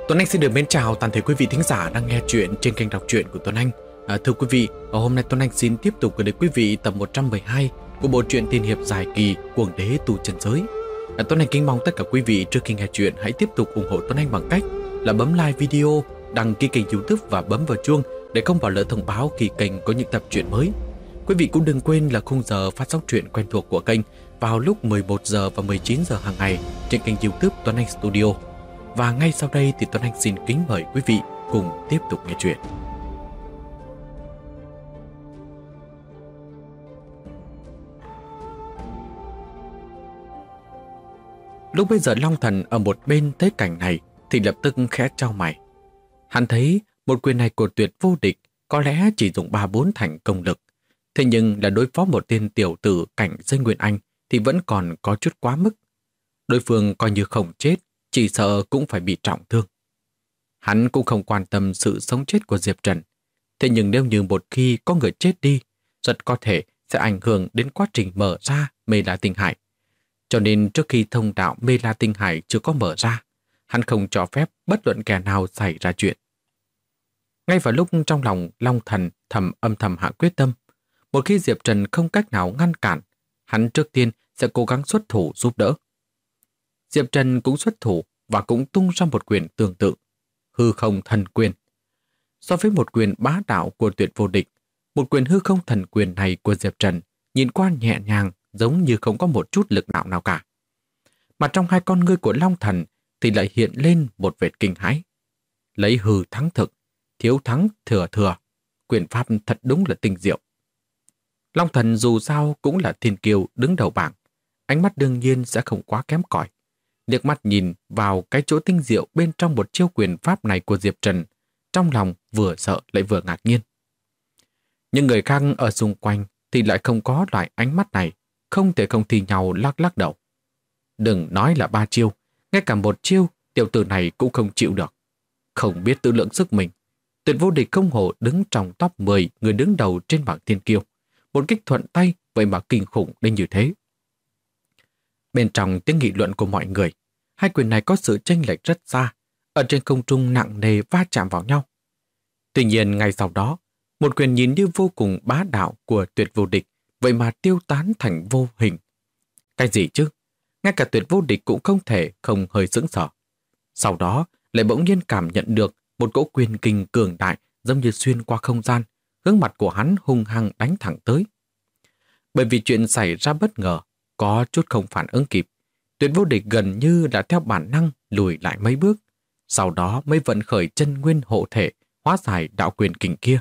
Tuấn Anh xin được mến chào toàn thể quý vị thính giả đang nghe chuyện trên kênh đọc truyện của Tuấn Anh. Thưa quý vị, hôm nay Tuấn Anh xin tiếp tục gửi đến quý vị tập 112 của bộ truyện tiên hiệp dài kỳ Cuồng Đế Tu Chân Giới. Tuấn Anh kính mong tất cả quý vị trước khi nghe chuyện hãy tiếp tục ủng hộ Tuấn Anh bằng cách là bấm like video, đăng ký kênh YouTube và bấm vào chuông để không bỏ lỡ thông báo khi kênh có những tập truyện mới. Quý vị cũng đừng quên là khung giờ phát sóng truyện quen thuộc của kênh vào lúc 11 giờ và 19 giờ hàng ngày trên kênh YouTube Tuấn Anh Studio. Và ngay sau đây thì Tuấn Anh xin kính mời quý vị cùng tiếp tục nghe chuyện. Lúc bây giờ Long Thần ở một bên thấy cảnh này thì lập tức khẽ chau mày. Hắn thấy một quyền này của Tuyệt Vô Địch có lẽ chỉ dùng 3-4 thành công lực. Thế nhưng là đối phó một tên tiểu tử cảnh giới Nguyên Anh thì vẫn còn có chút quá mức. Đối phương coi như không chết, chỉ sợ cũng phải bị trọng thương. Hắn cũng không quan tâm sự sống chết của Diệp Trần. Thế nhưng nếu như một khi có người chết đi, rất có thể sẽ ảnh hưởng đến quá trình mở ra Mê La Tinh Hải. Cho nên trước khi thông đạo Mê La Tinh Hải chưa có mở ra, hắn không cho phép bất luận kẻ nào xảy ra chuyện. Ngay vào lúc trong lòng Long Thần âm thầm hạ quyết tâm, một khi Diệp Trần không cách nào ngăn cản, hắn trước tiên sẽ cố gắng xuất thủ giúp đỡ. Diệp Trần cũng xuất thủ và cũng tung ra một quyền tương tự, hư không thần quyền. So với một quyền bá đạo của Tuyệt Vô Địch, một quyền hư không thần quyền này của Diệp Trần nhìn qua nhẹ nhàng, giống như không có một chút lực đạo nào cả. Mà trong hai con ngươi của Long Thần thì lại hiện lên một vệt kinh hãi. Lấy hư thắng thực, thiếu thắng thừa thừa, quyền pháp thật đúng là tinh diệu. Long Thần dù sao cũng là thiên kiêu đứng đầu bảng, ánh mắt đương nhiên sẽ không quá kém cỏi. Liếc mắt nhìn vào cái chỗ tinh diệu bên trong một chiêu quyền pháp này của Diệp Trần, trong lòng vừa sợ lại vừa ngạc nhiên. Nhưng người khác ở xung quanh thì lại không có loại ánh mắt này, không thể không thì nhau lắc lắc đầu. Đừng nói là 3 chiêu, ngay cả một chiêu tiểu tử này cũng không chịu được. Không biết tự lượng sức mình, Tuyệt Vô Địch không hổ đứng trong top 10 người đứng đầu trên bảng thiên kiêu. Một kích thuận tay vậy mà kinh khủng đến như thế. Bên trong tiếng nghị luận của mọi người, hai quyền này có sự chênh lệch rất xa, ở trên không trung nặng nề va chạm vào nhau. Tuy nhiên ngay sau đó, một quyền nhìn như vô cùng bá đạo của Tuyệt Vô Địch vậy mà tiêu tán thành vô hình. Cái gì chứ? Ngay cả Tuyệt Vô Địch cũng không thể không hơi sững sờ. Sau đó lại bỗng nhiên cảm nhận được một cỗ quyền kinh cường đại giống như xuyên qua không gian, hướng mặt của hắn hung hăng đánh thẳng tới. Bởi vì chuyện xảy ra bất ngờ, có chút không phản ứng kịp, Tuyệt Vô Địch gần như đã theo bản năng lùi lại mấy bước, sau đó mới vận khởi chân nguyên hộ thể, hóa giải đạo quyền kình kia.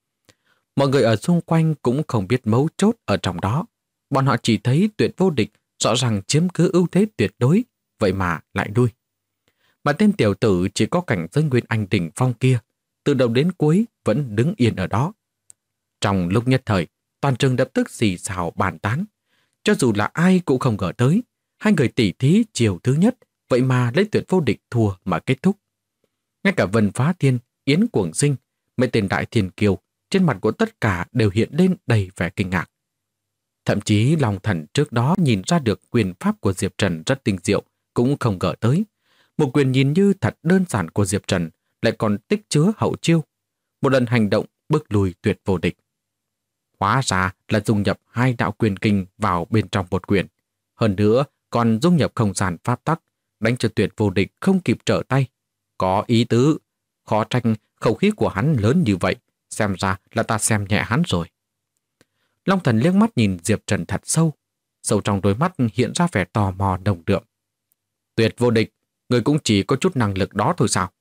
Mọi người ở xung quanh cũng không biết mấu chốt ở trong đó, bọn họ chỉ thấy Tuyệt Vô Địch rõ ràng chiếm cứ ưu thế tuyệt đối, vậy mà lại lui. Mà tên tiểu tử chỉ có cảnh giới Nguyên Anh đỉnh phong kia, từ đầu đến cuối vẫn đứng yên ở đó. Trong lúc nhất thời, toàn trường lập tức xì xào bàn tán. Cho dù là ai cũng không ngờ tới, hai người tỉ thí chiều thứ nhất, vậy mà lấy Tuyệt Vô Địch thua mà kết thúc. Ngay cả Vân Phá Thiên, Yến Cuồng Sinh, mấy tên đại thiên kiêu, trên mặt của tất cả đều hiện lên đầy vẻ kinh ngạc. Thậm chí Long Thần trước đó nhìn ra được quyền pháp của Diệp Trần rất tinh diệu, cũng không ngờ tới. Một quyền nhìn như thật đơn giản của Diệp Trần lại còn tích chứa hậu chiêu. Một lần hành động bước lùi Tuyệt Vô Địch. Hóa ra là dung nhập hai đạo quyền kinh vào bên trong một quyền. Hơn nữa còn dung nhập không gian pháp tắc, đánh cho Tuyệt Vô Địch không kịp trở tay. Có ý tứ, khó tranh khẩu khí của hắn lớn như vậy, xem ra là ta xem nhẹ hắn rồi. Long Thần liếc mắt nhìn Diệp Trần thật sâu, sâu trong đôi mắt hiện ra vẻ tò mò nồng đượm. Tuyệt Vô Địch, người cũng chỉ có chút năng lực đó thôi sao?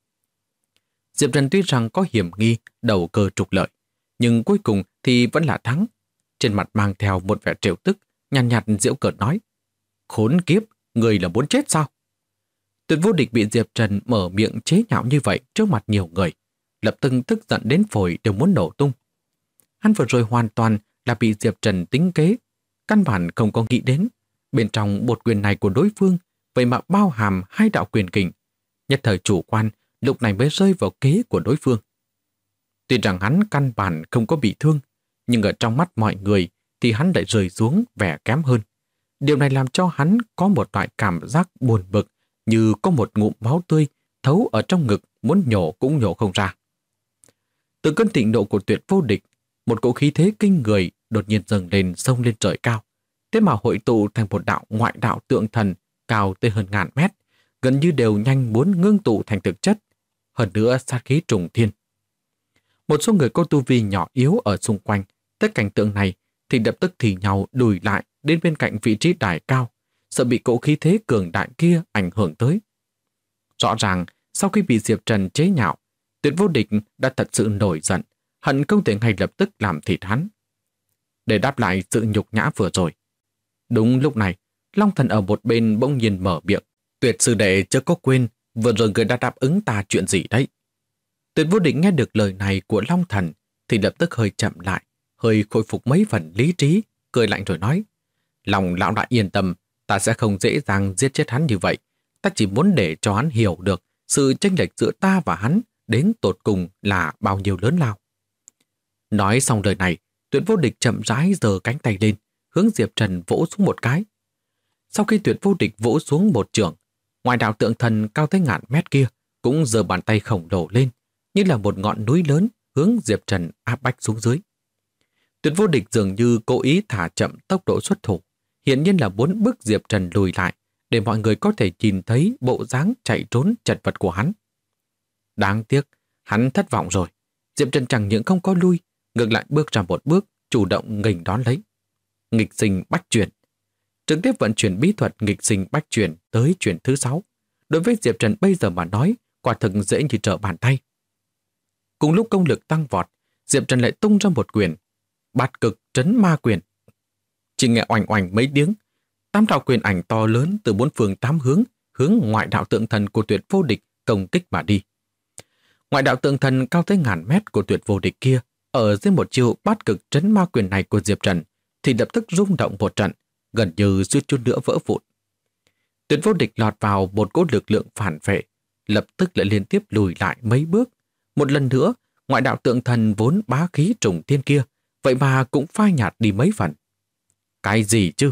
Diệp Trần tuy rằng có hiểm nghi đầu cơ trục lợi, nhưng cuối cùng thì vẫn là thắng. Trên mặt mang theo một vẻ trêu tức, nhàn nhạt giễu cợt nói: Khốn kiếp, người là muốn chết sao? Tuyệt Vô Địch bị Diệp Trần mở miệng chế nhạo như vậy trước mặt nhiều người, lập tức tức giận đến phổi đều muốn nổ tung. Hắn vừa rồi hoàn toàn là bị Diệp Trần tính kế, căn bản không có nghĩ đến bên trong một quyền này của đối phương vậy mà bao hàm hai đạo quyền kình. Nhất thời chủ quan, lúc này mới rơi vào kế của đối phương. Tuy rằng hắn căn bản không có bị thương, nhưng ở trong mắt mọi người thì hắn lại rơi xuống vẻ kém hơn. Điều này làm cho hắn có một loại cảm giác buồn bực, như có một ngụm máu tươi thấu ở trong ngực muốn nhổ cũng nhổ không ra. Từ cơn thịnh nộ của Tuyệt Vô Địch, một cỗ khí thế kinh người đột nhiên dâng lên xông lên trời cao, thế mà hội tụ thành một đạo ngoại đạo tượng thần cao tới hơn ngàn mét, gần như đều nhanh muốn ngưng tụ thành thực chất, hơn nữa sát khí trùng thiên. Một số người có tu vi nhỏ yếu ở xung quanh tới cảnh tượng này thì lập tức thì nhau lùi lại đến bên cạnh vị trí đài cao, sợ bị cỗ khí thế cường đại kia ảnh hưởng tới. Rõ ràng, sau khi bị Diệp Trần chế nhạo, Tuyệt Vô Địch đã thật sự nổi giận, hận không thể ngay lập tức làm thịt hắn. Để đáp lại sự nhục nhã vừa rồi. Đúng lúc này, Long Thần ở một bên bỗng nhiên mở miệng. Tuyệt sư đệ chớ có quên, vừa rồi người đã đáp ứng ta chuyện gì đấy. Tuyệt Vô Địch nghe được lời này của Long Thần thì lập tức hơi chậm lại, hơi khôi phục mấy phần lý trí, cười lạnh rồi nói. Lòng lão đã yên tâm, ta sẽ không dễ dàng giết chết hắn như vậy. Ta chỉ muốn để cho hắn hiểu được sự chênh lệch giữa ta và hắn đến tột cùng là bao nhiêu lớn lao. Nói xong lời này, Tuyệt Vô Địch chậm rãi giơ cánh tay lên, hướng Diệp Trần vỗ xuống một cái. Sau khi Tuyệt Vô Địch vỗ xuống một chưởng, ngoài đạo tượng thần cao tới ngàn mét kia cũng giơ bàn tay khổng lồ lên, như là một ngọn núi lớn hướng Diệp Trần áp bách xuống dưới. Tuyệt Vô Địch dường như cố ý thả chậm tốc độ xuất thủ, hiển nhiên là muốn bức Diệp Trần lùi lại để mọi người có thể nhìn thấy bộ dáng chạy trốn chật vật của hắn. Đáng tiếc, hắn thất vọng rồi. Diệp Trần chẳng những không có lui, ngược lại bước ra một bước, chủ động nghênh đón lấy. Nghịch sinh bách chuyển. Trực tiếp vận chuyển bí thuật nghịch sinh bách chuyển tới chuyển thứ 6. Đối với Diệp Trần bây giờ mà nói, quả thực dễ như trở bàn tay. Cùng lúc công lực tăng vọt, Diệp Trần lại tung ra một quyền, Bát Cực Trấn Ma Quyền. Chỉ nghe oành oành mấy tiếng, 8 đạo quyền ảnh to lớn từ 4 phương 8 hướng ngoại đạo tượng thần của Tuyệt Vô Địch công kích mà đi. Ngoại đạo tượng thần cao tới ngàn mét của Tuyệt Vô Địch kia, ở dưới một chiêu Bát Cực Trấn Ma Quyền này của Diệp Trần thì lập tức rung động một trận, gần như suýt chút nữa vỡ vụn. Tuyệt Vô Địch lọt vào một cỗ lực lượng phản vệ, lập tức lại liên tiếp lùi lại mấy bước. Một lần nữa, ngoại đạo tượng thần vốn bá khí trùng thiên kia, vậy mà cũng phai nhạt đi mấy phần. Cái gì chứ?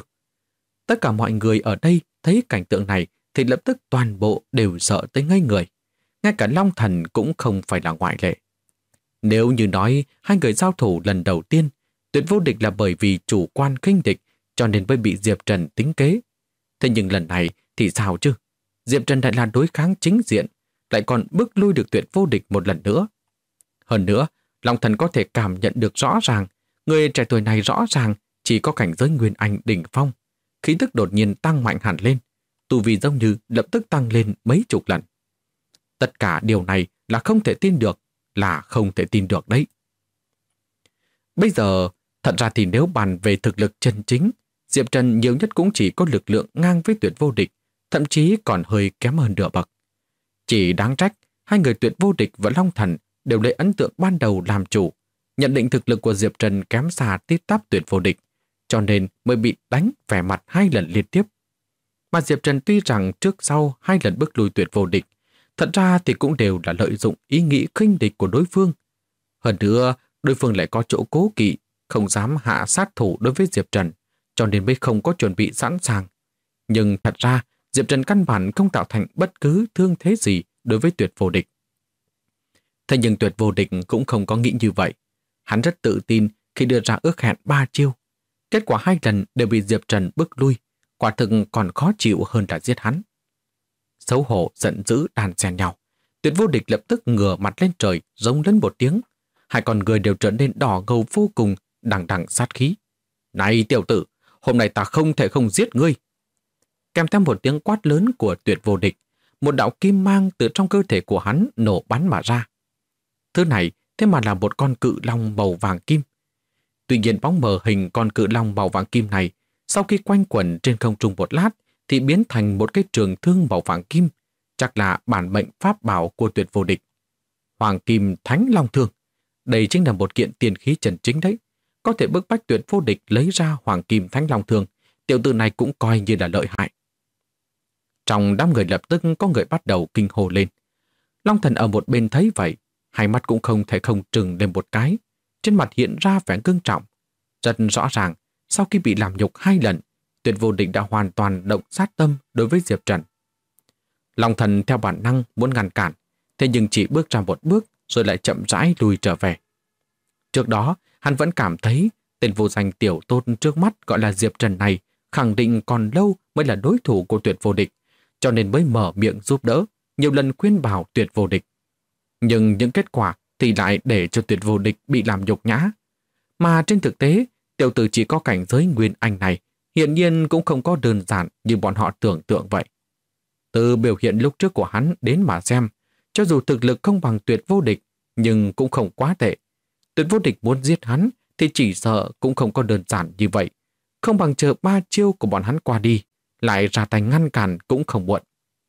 Tất cả mọi người ở đây thấy cảnh tượng này thì lập tức toàn bộ đều sợ tới ngây người. Ngay cả Long Thần cũng không phải là ngoại lệ. Nếu như nói hai người giao thủ lần đầu tiên, Tuyệt Vô Địch là bởi vì chủ quan khinh địch cho nên mới bị Diệp Trần tính kế. Thế nhưng lần này thì sao chứ? Diệp Trần lại là đối kháng chính diện, lại còn bức lui được Tuyệt Vô Địch một lần nữa. Hơn nữa, Long Thần có thể cảm nhận được rõ ràng, người trẻ tuổi này rõ ràng chỉ có cảnh giới Nguyên Anh đỉnh phong. Khí tức đột nhiên tăng mạnh hẳn lên, tu vi giống như lập tức tăng lên mấy chục lần. Tất cả điều này là không thể tin được, là không thể tin được đấy. Bây giờ, thật ra thì nếu bàn về thực lực chân chính, Diệp Trần nhiều nhất cũng chỉ có lực lượng ngang với Tuyệt Vô Địch, thậm chí còn hơi kém hơn nửa bậc. Chỉ đáng trách, hai người Tuyệt Vô Địch và Long Thần đều lấy ấn tượng ban đầu làm chủ, nhận định thực lực của Diệp Trần kém xa tít tắp Tuyệt Vô Địch, cho nên mới bị đánh vẻ mặt 2 lần liên tiếp. Mà Diệp Trần tuy rằng trước sau 2 lần bức lui Tuyệt Vô Địch, thật ra thì cũng đều là lợi dụng ý nghĩ khinh địch của đối phương. Hơn nữa, đối phương lại có chỗ cố kỵ, không dám hạ sát thủ đối với Diệp Trần, cho nên mới không có chuẩn bị sẵn sàng. Nhưng thật ra, Diệp Trần căn bản không tạo thành bất cứ thương thế gì đối với Tuyệt Vô Địch. Thế nhưng Tuyệt Vô Địch cũng không có nghĩ như vậy. Hắn rất tự tin khi đưa ra ước hẹn 3 chiêu. Kết quả 2 lần đều bị Diệp Trần bức lui, quả thực còn khó chịu hơn là giết hắn. Xấu hổ giận dữ đan xen nhau. Tuyệt Vô Địch lập tức ngửa mặt lên trời, rống lên một tiếng. Hai con người đều trở nên đỏ ngầu vô cùng, đằng đằng sát khí. Này tiểu tử, hôm nay ta không thể không giết ngươi. Kèm theo một tiếng quát lớn của Tuyệt Vô Địch, một đạo kim mang từ trong cơ thể của hắn nổ bắn mà ra. Thứ này thế mà là một con cự long màu vàng kim. Tuy nhiên bóng mờ hình con cự long màu vàng kim này, sau khi quanh quẩn trên không trung một lát, thì biến thành một cái trường thương màu vàng kim, chắc là bản mệnh pháp bảo của Tuyệt Vô Địch. Hoàng Kim Thánh Long Thương. Đây chính là một kiện tiền khí chân chính đấy. Có thể bức bách Tuyệt Vô Địch lấy ra Hoàng Kim Thánh Long Thương, tiểu tử này cũng coi như là lợi hại. Trong đám người lập tức có người bắt đầu kinh hô lên. Long Thần ở một bên thấy vậy, hai mắt cũng không thể không trừng lên một cái, trên mặt hiện ra vẻ ngưng trọng. Rất rõ ràng, sau khi bị làm nhục 2 lần, Tuyệt Vô Địch đã hoàn toàn động sát tâm đối với Diệp Trần. Long Thần theo bản năng muốn ngăn cản, thế nhưng chỉ bước ra một bước rồi lại chậm rãi lùi trở về. Trước đó, hắn vẫn cảm thấy tên vô danh tiểu tôn trước mắt gọi là Diệp Trần này khẳng định còn lâu mới là đối thủ của Tuyệt Vô Địch, cho nên mới mở miệng giúp đỡ, nhiều lần khuyên bảo Tuyệt Vô Địch. Nhưng những kết quả thì lại để cho Tuyệt Vô Địch bị làm nhục nhã. Mà trên thực tế, tiểu tử chỉ có cảnh giới Nguyên Anh này, hiển nhiên cũng không có đơn giản như bọn họ tưởng tượng vậy. Từ biểu hiện lúc trước của hắn đến mà xem, cho dù thực lực không bằng Tuyệt Vô Địch, nhưng cũng không quá tệ. Tuyệt Vô Địch muốn giết hắn thì chỉ sợ cũng không có đơn giản như vậy. Không bằng chờ 3 chiêu của bọn hắn qua đi, lại ra tay ngăn cản cũng không muộn.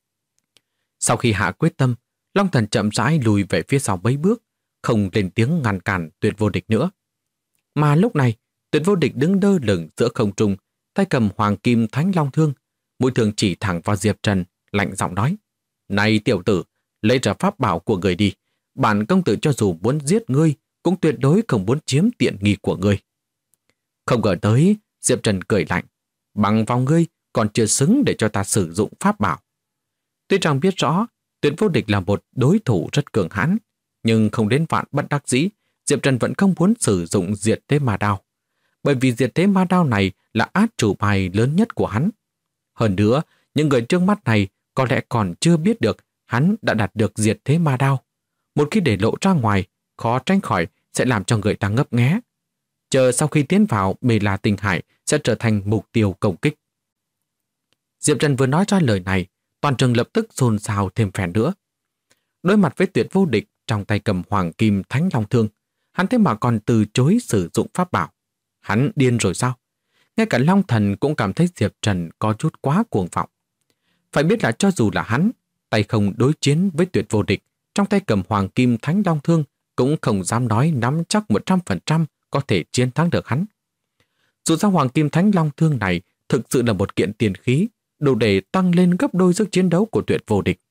Sau khi hạ quyết tâm, Long Thần chậm rãi lùi về phía sau mấy bước, không lên tiếng ngăn cản Tuyệt Vô Địch nữa. Mà lúc này, Tuyệt Vô Địch đứng đơ lửng giữa không trung, tay cầm hoàng kim thánh long thương, mũi thương chỉ thẳng vào Diệp Trần, lạnh giọng nói: "Này tiểu tử, lấy ra pháp bảo của người đi. Bản công tử cho dù muốn giết ngươi, cũng tuyệt đối không muốn chiếm tiện nghi của ngươi." Không ngờ tới, Diệp Trần cười lạnh: "Bằng vào ngươi còn chưa xứng để cho ta sử dụng pháp bảo." Tuy rằng biết rõ Tuyệt Vô Địch là một đối thủ rất cường hãn, nhưng không đến vạn bất đắc dĩ, Diệp Trần vẫn không muốn sử dụng diệt thế ma đao. Bởi vì diệt thế ma đao này là át chủ bài lớn nhất của hắn. Hơn nữa, những người trước mắt này có lẽ còn chưa biết được hắn đã đạt được diệt thế ma đao. Một khi để lộ ra ngoài, khó tránh khỏi sẽ làm cho người ta ngấp nghé. Chờ sau khi tiến vào Mê La Tinh Hải sẽ trở thành mục tiêu công kích. Diệp Trần vừa nói ra lời này, toàn trường lập tức xôn xao thêm phen nữa. Đối mặt với Tuyệt Vô Địch trong tay cầm hoàng kim thánh long thương, hắn thế mà còn từ chối sử dụng pháp bảo. Hắn điên rồi sao? Ngay cả Long Thần cũng cảm thấy Diệp Trần có chút quá cuồng vọng. Phải biết là cho dù là hắn, tay không đối chiến với Tuyệt Vô Địch, trong tay cầm hoàng kim thánh long thương, cũng không dám nói nắm chắc 100% có thể chiến thắng được hắn. Dù sao hoàng kim thánh long thương này thực sự là một kiện tiền khí, đủ để tăng lên gấp đôi sức chiến đấu của Tuyệt Vô Địch.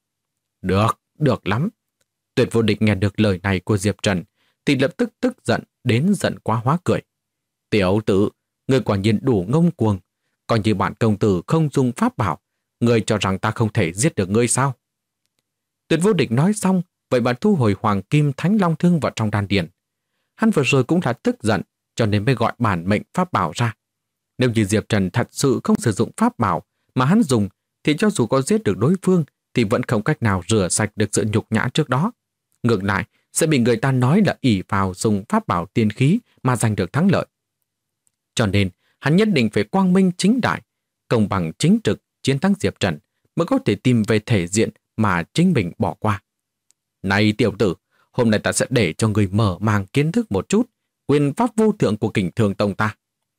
Được lắm. Tuyệt Vô Địch nghe được lời này của Diệp Trần thì lập tức tức giận đến giận quá hóa cười. "Tiểu tử, ngươi quả nhiên đủ ngông cuồng. Coi như bản công tử không dùng pháp bảo, ngươi cho rằng ta không thể giết được ngươi sao?" Tuyệt Vô Địch nói xong, vậy bạn thu hồi hoàng kim thánh long thương vào trong đan điền. Hắn vừa rồi cũng đã tức giận, cho nên mới gọi bản mệnh pháp bảo ra. Nếu như Diệp Trần thật sự không sử dụng pháp bảo mà hắn dùng, thì cho dù có giết được đối phương thì vẫn không cách nào rửa sạch được sự nhục nhã trước đó. Ngược lại, sẽ bị người ta nói là ỷ vào dùng pháp bảo tiên khí mà giành được thắng lợi. Cho nên, hắn nhất định phải quang minh chính đại, công bằng chính trực chiến thắng Diệp Trần mới có thể tìm về thể diện mà chính mình bỏ qua. "Này tiểu tử, hôm nay ta sẽ để cho người mở mang kiến thức một chút quyền pháp vô thượng của Kình Thương Tông ta."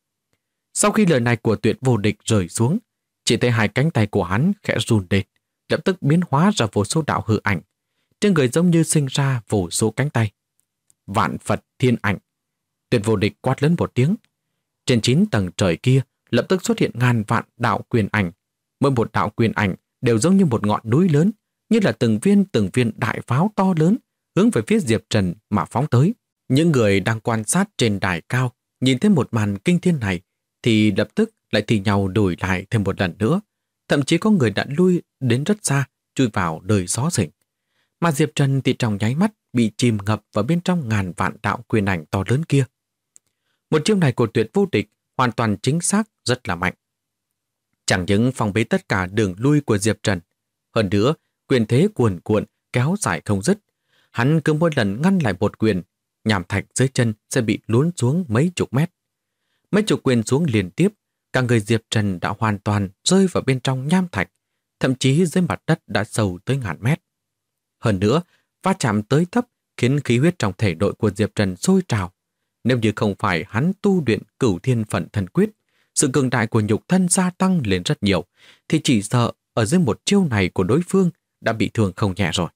Sau khi lời này của Tuyệt Vô Địch rơi xuống, chỉ thấy hai cánh tay của hắn khẽ run lên, lập tức biến hóa ra vô số đạo hư ảnh. Trên người giống như sinh ra vô số cánh tay. Vạn Phật Thiên Ảnh. Tuyệt Vô Địch quát lớn một tiếng. Trên 9 tầng trời kia lập tức xuất hiện ngàn vạn đạo quyền ảnh. Mỗi một đạo quyền ảnh đều giống như một ngọn núi lớn, như là từng viên đại pháo to lớn hướng về phía Diệp Trần mà phóng tới. Những người đang quan sát trên đài cao nhìn thấy một màn kinh thiên này thì lập tức lại thì nhau đuổi lại thêm một lần nữa. Thậm chí có người đã lui đến rất xa, chui vào đời gió rỉnh. Mà Diệp Trần thì trong nháy mắt bị chìm ngập vào bên trong ngàn vạn đạo quyền ảnh to lớn kia. Một chiêu này của Tuyệt Vô Địch hoàn toàn chính xác, rất là mạnh. Chẳng những phòng bế tất cả đường lui của Diệp Trần, hơn nữa quyền thế cuồn cuộn kéo dài không dứt. Hắn cứ mỗi lần ngăn lại một quyền, nham thạch dưới chân sẽ bị lún xuống mấy chục mét. Mấy chục quyền xuống liên tiếp, cả người Diệp Trần đã hoàn toàn rơi vào bên trong nham thạch, thậm chí dưới mặt đất đã sâu tới ngàn mét. Hơn nữa, va chạm tới thấp khiến khí huyết trong thể nội của Diệp Trần sôi trào. Nếu như không phải hắn tu luyện Cửu Thiên Phận Thần Quyết, sự cường đại của nhục thân gia tăng lên rất nhiều, thì chỉ sợ ở dưới một chiêu này của đối phương đã bị thương không nhẹ rồi.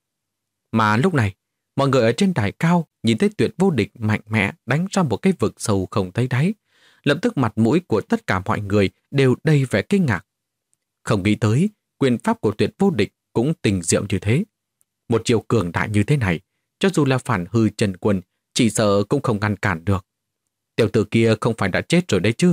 Mà lúc này, mọi người ở trên đài cao nhìn thấy Tuyệt Vô Địch mạnh mẽ đánh ra một cái vực sâu không thấy đáy. Lập tức mặt mũi của tất cả mọi người đều đầy vẻ kinh ngạc. Không nghĩ tới, quyền pháp của Tuyệt Vô Địch cũng tình diệu như thế. Một chiêu cường đại như thế này, cho dù là phản hư Trần Quân, chỉ sợ cũng không ngăn cản được. Tiểu tử kia không phải đã chết rồi đấy chứ?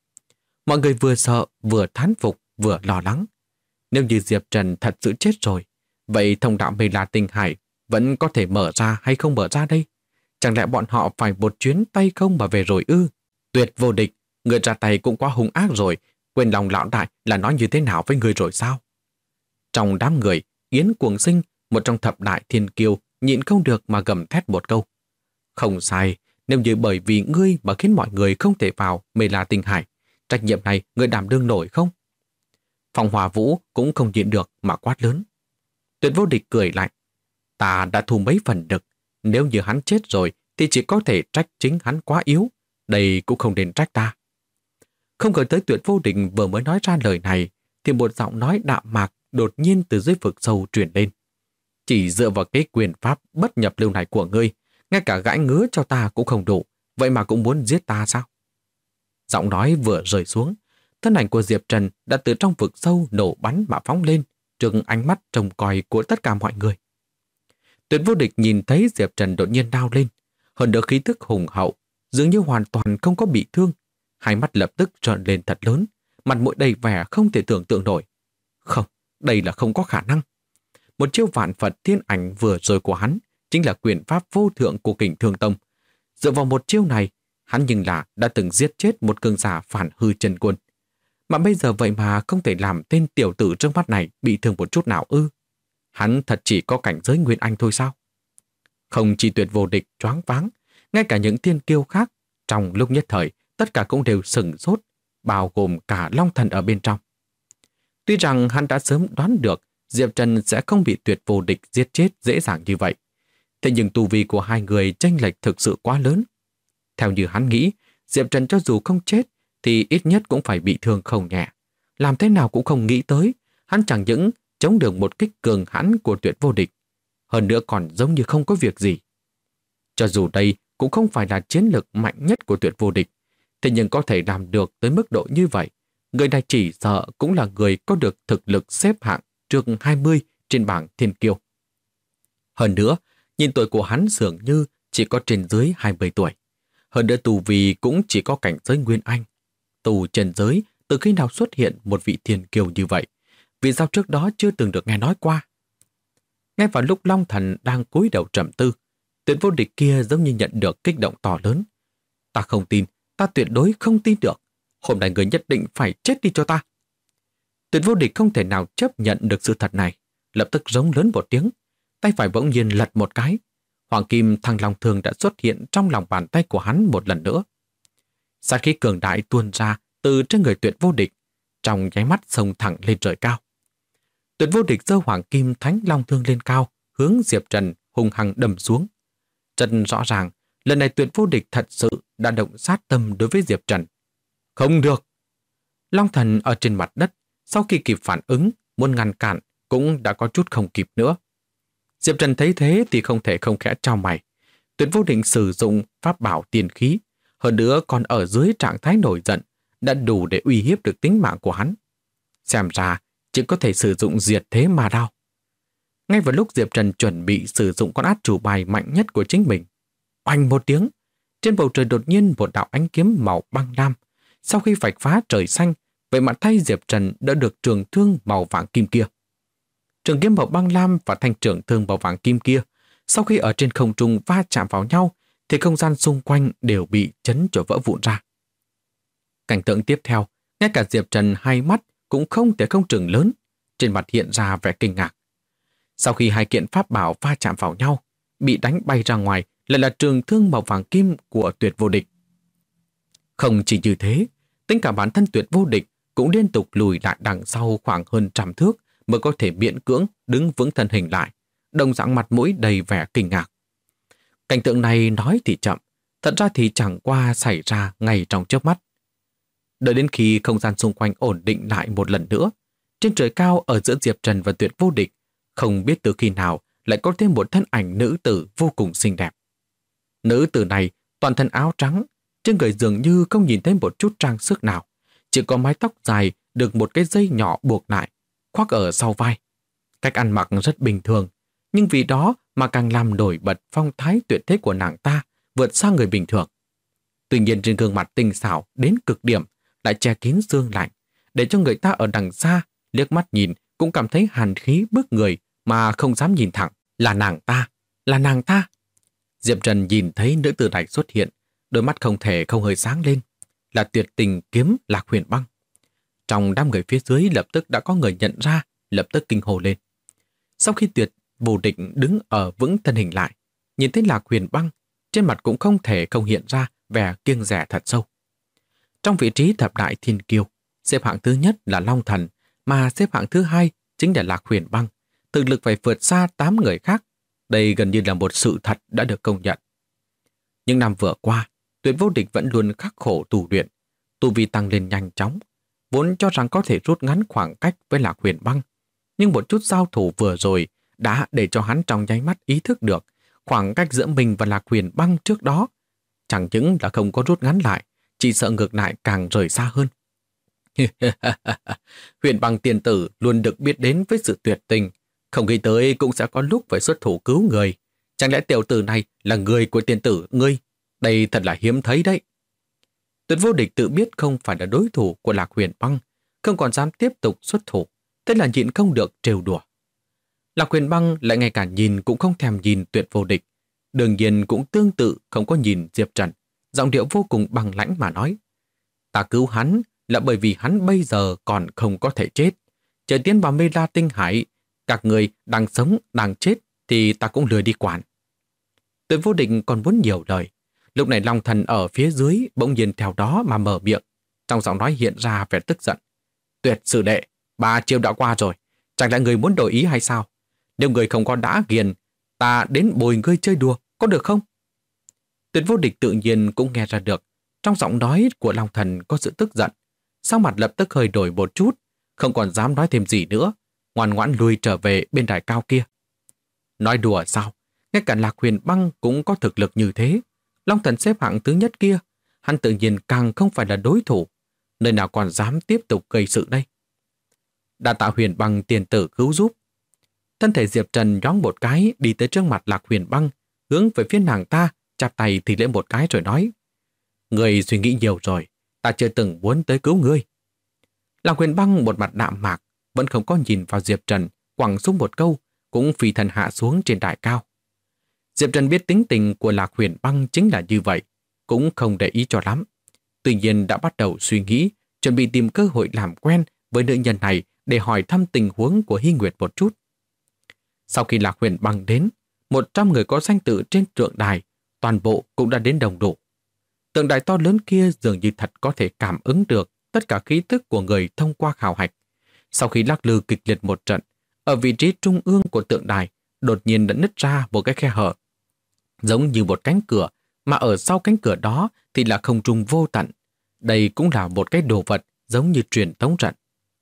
Mọi người vừa sợ, vừa thán phục, vừa lo lắng. Nếu như Diệp Trần thật sự chết rồi, Vậy thông đạo Mê La Tinh Hải vẫn có thể mở ra hay không mở ra đây? Chẳng lẽ bọn họ phải một chuyến tay không mà về rồi ư? Tuyệt vô địch, người ra tay cũng quá hung ác rồi, quên lòng lão đại là nói như thế nào với người rồi sao? Trong đám người, Yến Cuồng Sinh, một trong thập đại thiên kiêu, nhịn không được mà gầm thét một câu. Không sai, nếu như bởi vì ngươi mà khiến mọi người không thể vào Mê La Tinh Hải, trách nhiệm này ngươi đảm đương nổi không? Phong Hòa Vũ cũng không nhịn được mà quát lớn. Tuyệt vô địch cười lại. Ta đã thu mấy phần đực, nếu như hắn chết rồi thì chỉ có thể trách chính hắn quá yếu, đây cũng không nên trách ta. Không ngờ tới Tuyệt vô địch vừa mới nói ra lời này thì một giọng nói đạm mạc đột nhiên từ dưới vực sâu truyền lên. Chỉ dựa vào cái quyền pháp bất nhập lưu này của ngươi, ngay cả gãi ngứa cho ta cũng không đủ, vậy mà cũng muốn giết ta sao? Giọng nói vừa rơi xuống, thân ảnh của Diệp Trần đã từ trong vực sâu nổ bắn mà phóng lên, trước ánh mắt trông coi của tất cả mọi người. Tuyệt vô địch nhìn thấy Diệp Trần đột nhiên đao lên, hơn nữa khí tức hùng hậu, dường như hoàn toàn không có bị thương. Hai mắt lập tức trợn lên thật lớn, mặt mũi đầy vẻ không thể tưởng tượng nổi. Không, đây là không có khả năng. Một chiêu vạn Phật thiên ảnh vừa rồi của hắn chính là quyền pháp vô thượng của Kình Thương Tông. Dựa vào một chiêu này, hắn nhưng là đã từng giết chết một cường giả phản hư chân quân. Mà bây giờ vậy mà không thể làm tên tiểu tử trước mắt này bị thương một chút nào ư? Hắn thật chỉ có cảnh giới Nguyên Anh thôi sao? Không chỉ Tuyệt vô địch choáng váng, ngay cả những thiên kiêu khác, trong lúc nhất thời, tất cả cũng đều sửng sốt, bao gồm cả Long Thần ở bên trong. Tuy rằng hắn đã sớm đoán được Diệp Trần sẽ không bị Tuyệt vô địch giết chết dễ dàng như vậy, thế nhưng tu vi của hai người chênh lệch thực sự quá lớn. Theo như hắn nghĩ, Diệp Trần cho dù không chết thì ít nhất cũng phải bị thương không nhẹ. Làm thế nào cũng không nghĩ tới, hắn chẳng những chống được một kích cường hãn của Tuyệt vô địch, hơn nữa còn giống như không có việc gì. Cho dù đây cũng không phải là chiến lược mạnh nhất của Tuyệt vô địch, thế nhưng có thể làm được tới mức độ như vậy, người này chỉ sợ cũng là người có được thực lực xếp hạng trước 20 trên bảng thiên kiêu. Hơn nữa, nhìn tuổi của hắn dường như chỉ có trên dưới 20 tuổi. Hơn nữa tu vi cũng chỉ có cảnh giới Nguyên Anh. Tu trần giới từ khi nào xuất hiện một vị thiên kiêu như vậy? Vì sao trước đó chưa từng được nghe nói qua? Ngay vào lúc Long Thần đang cúi đầu trầm tư, Tuyệt vô địch kia giống như nhận được kích động to lớn. Ta không tin, ta tuyệt đối không tin được. Hôm nay người nhất định phải chết đi cho ta. Tuyệt vô địch không thể nào chấp nhận được sự thật này, lập tức rống lớn một tiếng, tay phải bỗng nhiên lật một cái. Hoàng kim thăng long thương đã xuất hiện trong lòng bàn tay của hắn một lần nữa. Sát khí cường đại tuôn ra từ trên người Tuyệt vô địch, trong nháy mắt xông thẳng lên trời cao. Tuyệt vô địch giơ hoàng kim thánh long thương lên cao, hướng Diệp Trần hung hăng đâm xuống. Trần rõ ràng, lần này Tuyệt vô địch thật sự đã động sát tâm đối với Diệp Trần. Không được! Long thần ở trên mặt đất, sau khi kịp phản ứng, muốn ngăn cản, cũng đã có chút không kịp nữa. Diệp Trần thấy thế thì không thể không khẽ chau mày. Tuyệt vô địch sử dụng pháp bảo tiền khí, hơn nữa còn ở dưới trạng thái nổi giận, đã đủ để uy hiếp được tính mạng của hắn. Xem ra, chỉ có thể sử dụng diệt thế mà đao. Ngay vào lúc Diệp Trần chuẩn bị sử dụng con át chủ bài mạnh nhất của chính mình, oanh một tiếng, trên bầu trời đột nhiên một đạo ánh kiếm màu băng lam. Sau khi vạch phá trời xanh, vậy mà thay Diệp Trần đã được trường thương màu vàng kim kia. Trường kiếm màu băng lam và thanh trường thương màu vàng kim kia, sau khi ở trên không trung va chạm vào nhau, thì không gian xung quanh đều bị chấn cho vỡ vụn ra. Cảnh tượng tiếp theo, ngay cả Diệp Trần hai mắt cũng không thể không trừng lớn, trên mặt hiện ra vẻ kinh ngạc. Sau khi hai kiện pháp bảo va chạm vào nhau, bị đánh bay ra ngoài lại là trường thương màu vàng kim của Tuyệt vô địch. Không chỉ như thế, tính cả bản thân Tuyệt vô địch cũng liên tục lùi lại đằng sau khoảng hơn trăm thước mới có thể miễn cưỡng đứng vững thân hình lại, đồng dạng mặt mũi đầy vẻ kinh ngạc. Cảnh tượng này nói thì chậm, thật ra thì chẳng qua xảy ra ngay trong chớp mắt. Đợi đến khi không gian xung quanh ổn định lại một lần nữa, trên trời cao ở giữa Diệp Trần và Tuyệt vô địch, không biết từ khi nào lại có thêm một thân ảnh nữ tử vô cùng xinh đẹp. Nữ tử này toàn thân áo trắng, trên người dường như không nhìn thấy một chút trang sức nào, chỉ có mái tóc dài được một cái dây nhỏ buộc lại, khoác ở sau vai. Cách ăn mặc rất bình thường, nhưng vì đó mà càng làm nổi bật phong thái tuyệt thế của nàng ta vượt xa người bình thường. Tuy nhiên trên gương mặt tinh xảo đến cực điểm lại che kín sương lạnh, để cho người ta ở đằng xa liếc mắt nhìn cũng cảm thấy hàn khí bức người mà không dám nhìn thẳng. Là nàng ta, là nàng ta. Diệp Trần nhìn thấy nữ tử này xuất hiện, đôi mắt không thể không hơi sáng lên. Là Tuyệt Tình kiếm Lạc Huyền Băng. Trong đám người phía dưới lập tức đã có người nhận ra, lập tức kinh hô lên. Sau khi Tuyệt Vô Địch đứng ở vững thân hình lại, nhìn thấy Lạc Huyền Băng, trên mặt cũng không thể không hiện ra vẻ kiêng dè thật sâu. Trong vị trí thập đại thiên kiêu, xếp hạng thứ nhất là Long Thần, mà xếp hạng thứ hai chính là Lạc Huyền Băng. Thực lực phải vượt xa 8 người khác. Đây gần như là một sự thật đã được công nhận. Những năm vừa qua, Tuyệt Vô Địch vẫn luôn khắc khổ tu luyện, tu vi tăng lên nhanh chóng, vốn cho rằng có thể rút ngắn khoảng cách với Lạc Huyền Băng, nhưng một chút giao thủ vừa rồi đã để cho hắn trong nháy mắt ý thức được khoảng cách giữa mình và Lạc Huyền Băng trước đó chẳng những là không có rút ngắn lại, chỉ sợ ngược lại càng rời xa hơn. Huyền Băng tiền tử luôn được biết đến với sự tuyệt tình, không nghĩ tới cũng sẽ có lúc phải xuất thủ cứu người. Chẳng lẽ tiểu tử này là người của tiền tử ngươi? Đây thật là hiếm thấy đấy. Tuyệt Vô Địch tự biết không phải là đối thủ của Lạc Huyền Băng, không còn dám tiếp tục xuất thủ, thế là nhịn không được trêu đùa. Lạc Huyền Băng lại ngay cả nhìn cũng không thèm nhìn Tuyệt Vô Địch, đương nhiên cũng tương tự không có nhìn Diệp Trần, giọng điệu vô cùng bằng lãnh mà nói. Ta cứu hắn là bởi vì hắn bây giờ còn không có thể chết. Chờ tiến vào Mê La Tinh Hải, các người đang sống, đang chết thì ta cũng lười đi quản. Tuyệt Vô Địch còn muốn nhiều lời. Lúc này Long Thần ở phía dưới bỗng nhiên theo đó mà mở miệng, trong giọng nói hiện ra vẻ tức giận. Tuyệt sư đệ, 3 chiêu đã qua rồi, chẳng lẽ người muốn đổi ý hay sao? Nếu người không có đã ghiền, ta đến bồi ngươi chơi đùa, có được không? Tuyệt Vô Địch tự nhiên cũng nghe ra được, trong giọng nói của Long Thần có sự tức giận. Sắc mặt lập tức hơi đổi một chút, không còn dám nói thêm gì nữa, ngoan ngoãn lui trở về bên đài cao kia. Nói đùa sao? Ngay cả Lạc Huyền Băng cũng có thực lực như thế. Long Thần xếp hạng thứ nhất kia, hắn tự nhiên càng không phải là đối thủ, nơi nào còn dám tiếp tục gây sự đây. Đa tạ Huyền Băng tiền tử cứu giúp. Thân thể Diệp Trần nhón một cái đi tới trước mặt Lạc Huyền Băng, hướng về phía nàng ta, chắp tay thì lễ một cái rồi nói. Người suy nghĩ nhiều rồi, ta chưa từng muốn tới cứu ngươi. Lạc Huyền Băng một mặt đạm mạc, vẫn không có nhìn vào Diệp Trần, quẳng xuống một câu, cũng phi thần hạ xuống trên đài cao. Diệp Trần biết tính tình của Lạc Huyền Băng chính là như vậy, cũng không để ý cho lắm. Tuy nhiên đã bắt đầu suy nghĩ, chuẩn bị tìm cơ hội làm quen với nữ nhân này để hỏi thăm tình huống của Hy Nguyệt một chút. Sau khi Lạc Huyền Băng đến, 100 người có danh tự trên tượng đài, toàn bộ cũng đã đến đồng đủ. Tượng đài to lớn kia dường như thật có thể cảm ứng được tất cả khí tức của người thông qua khảo hạch. Sau khi lắc lư kịch liệt một trận, ở vị trí trung ương của tượng đài đột nhiên đã nứt ra một cái khe hở, giống như một cánh cửa, mà ở sau cánh cửa đó thì là không trung vô tận. Đây cũng là một cái đồ vật giống như truyền tống trận.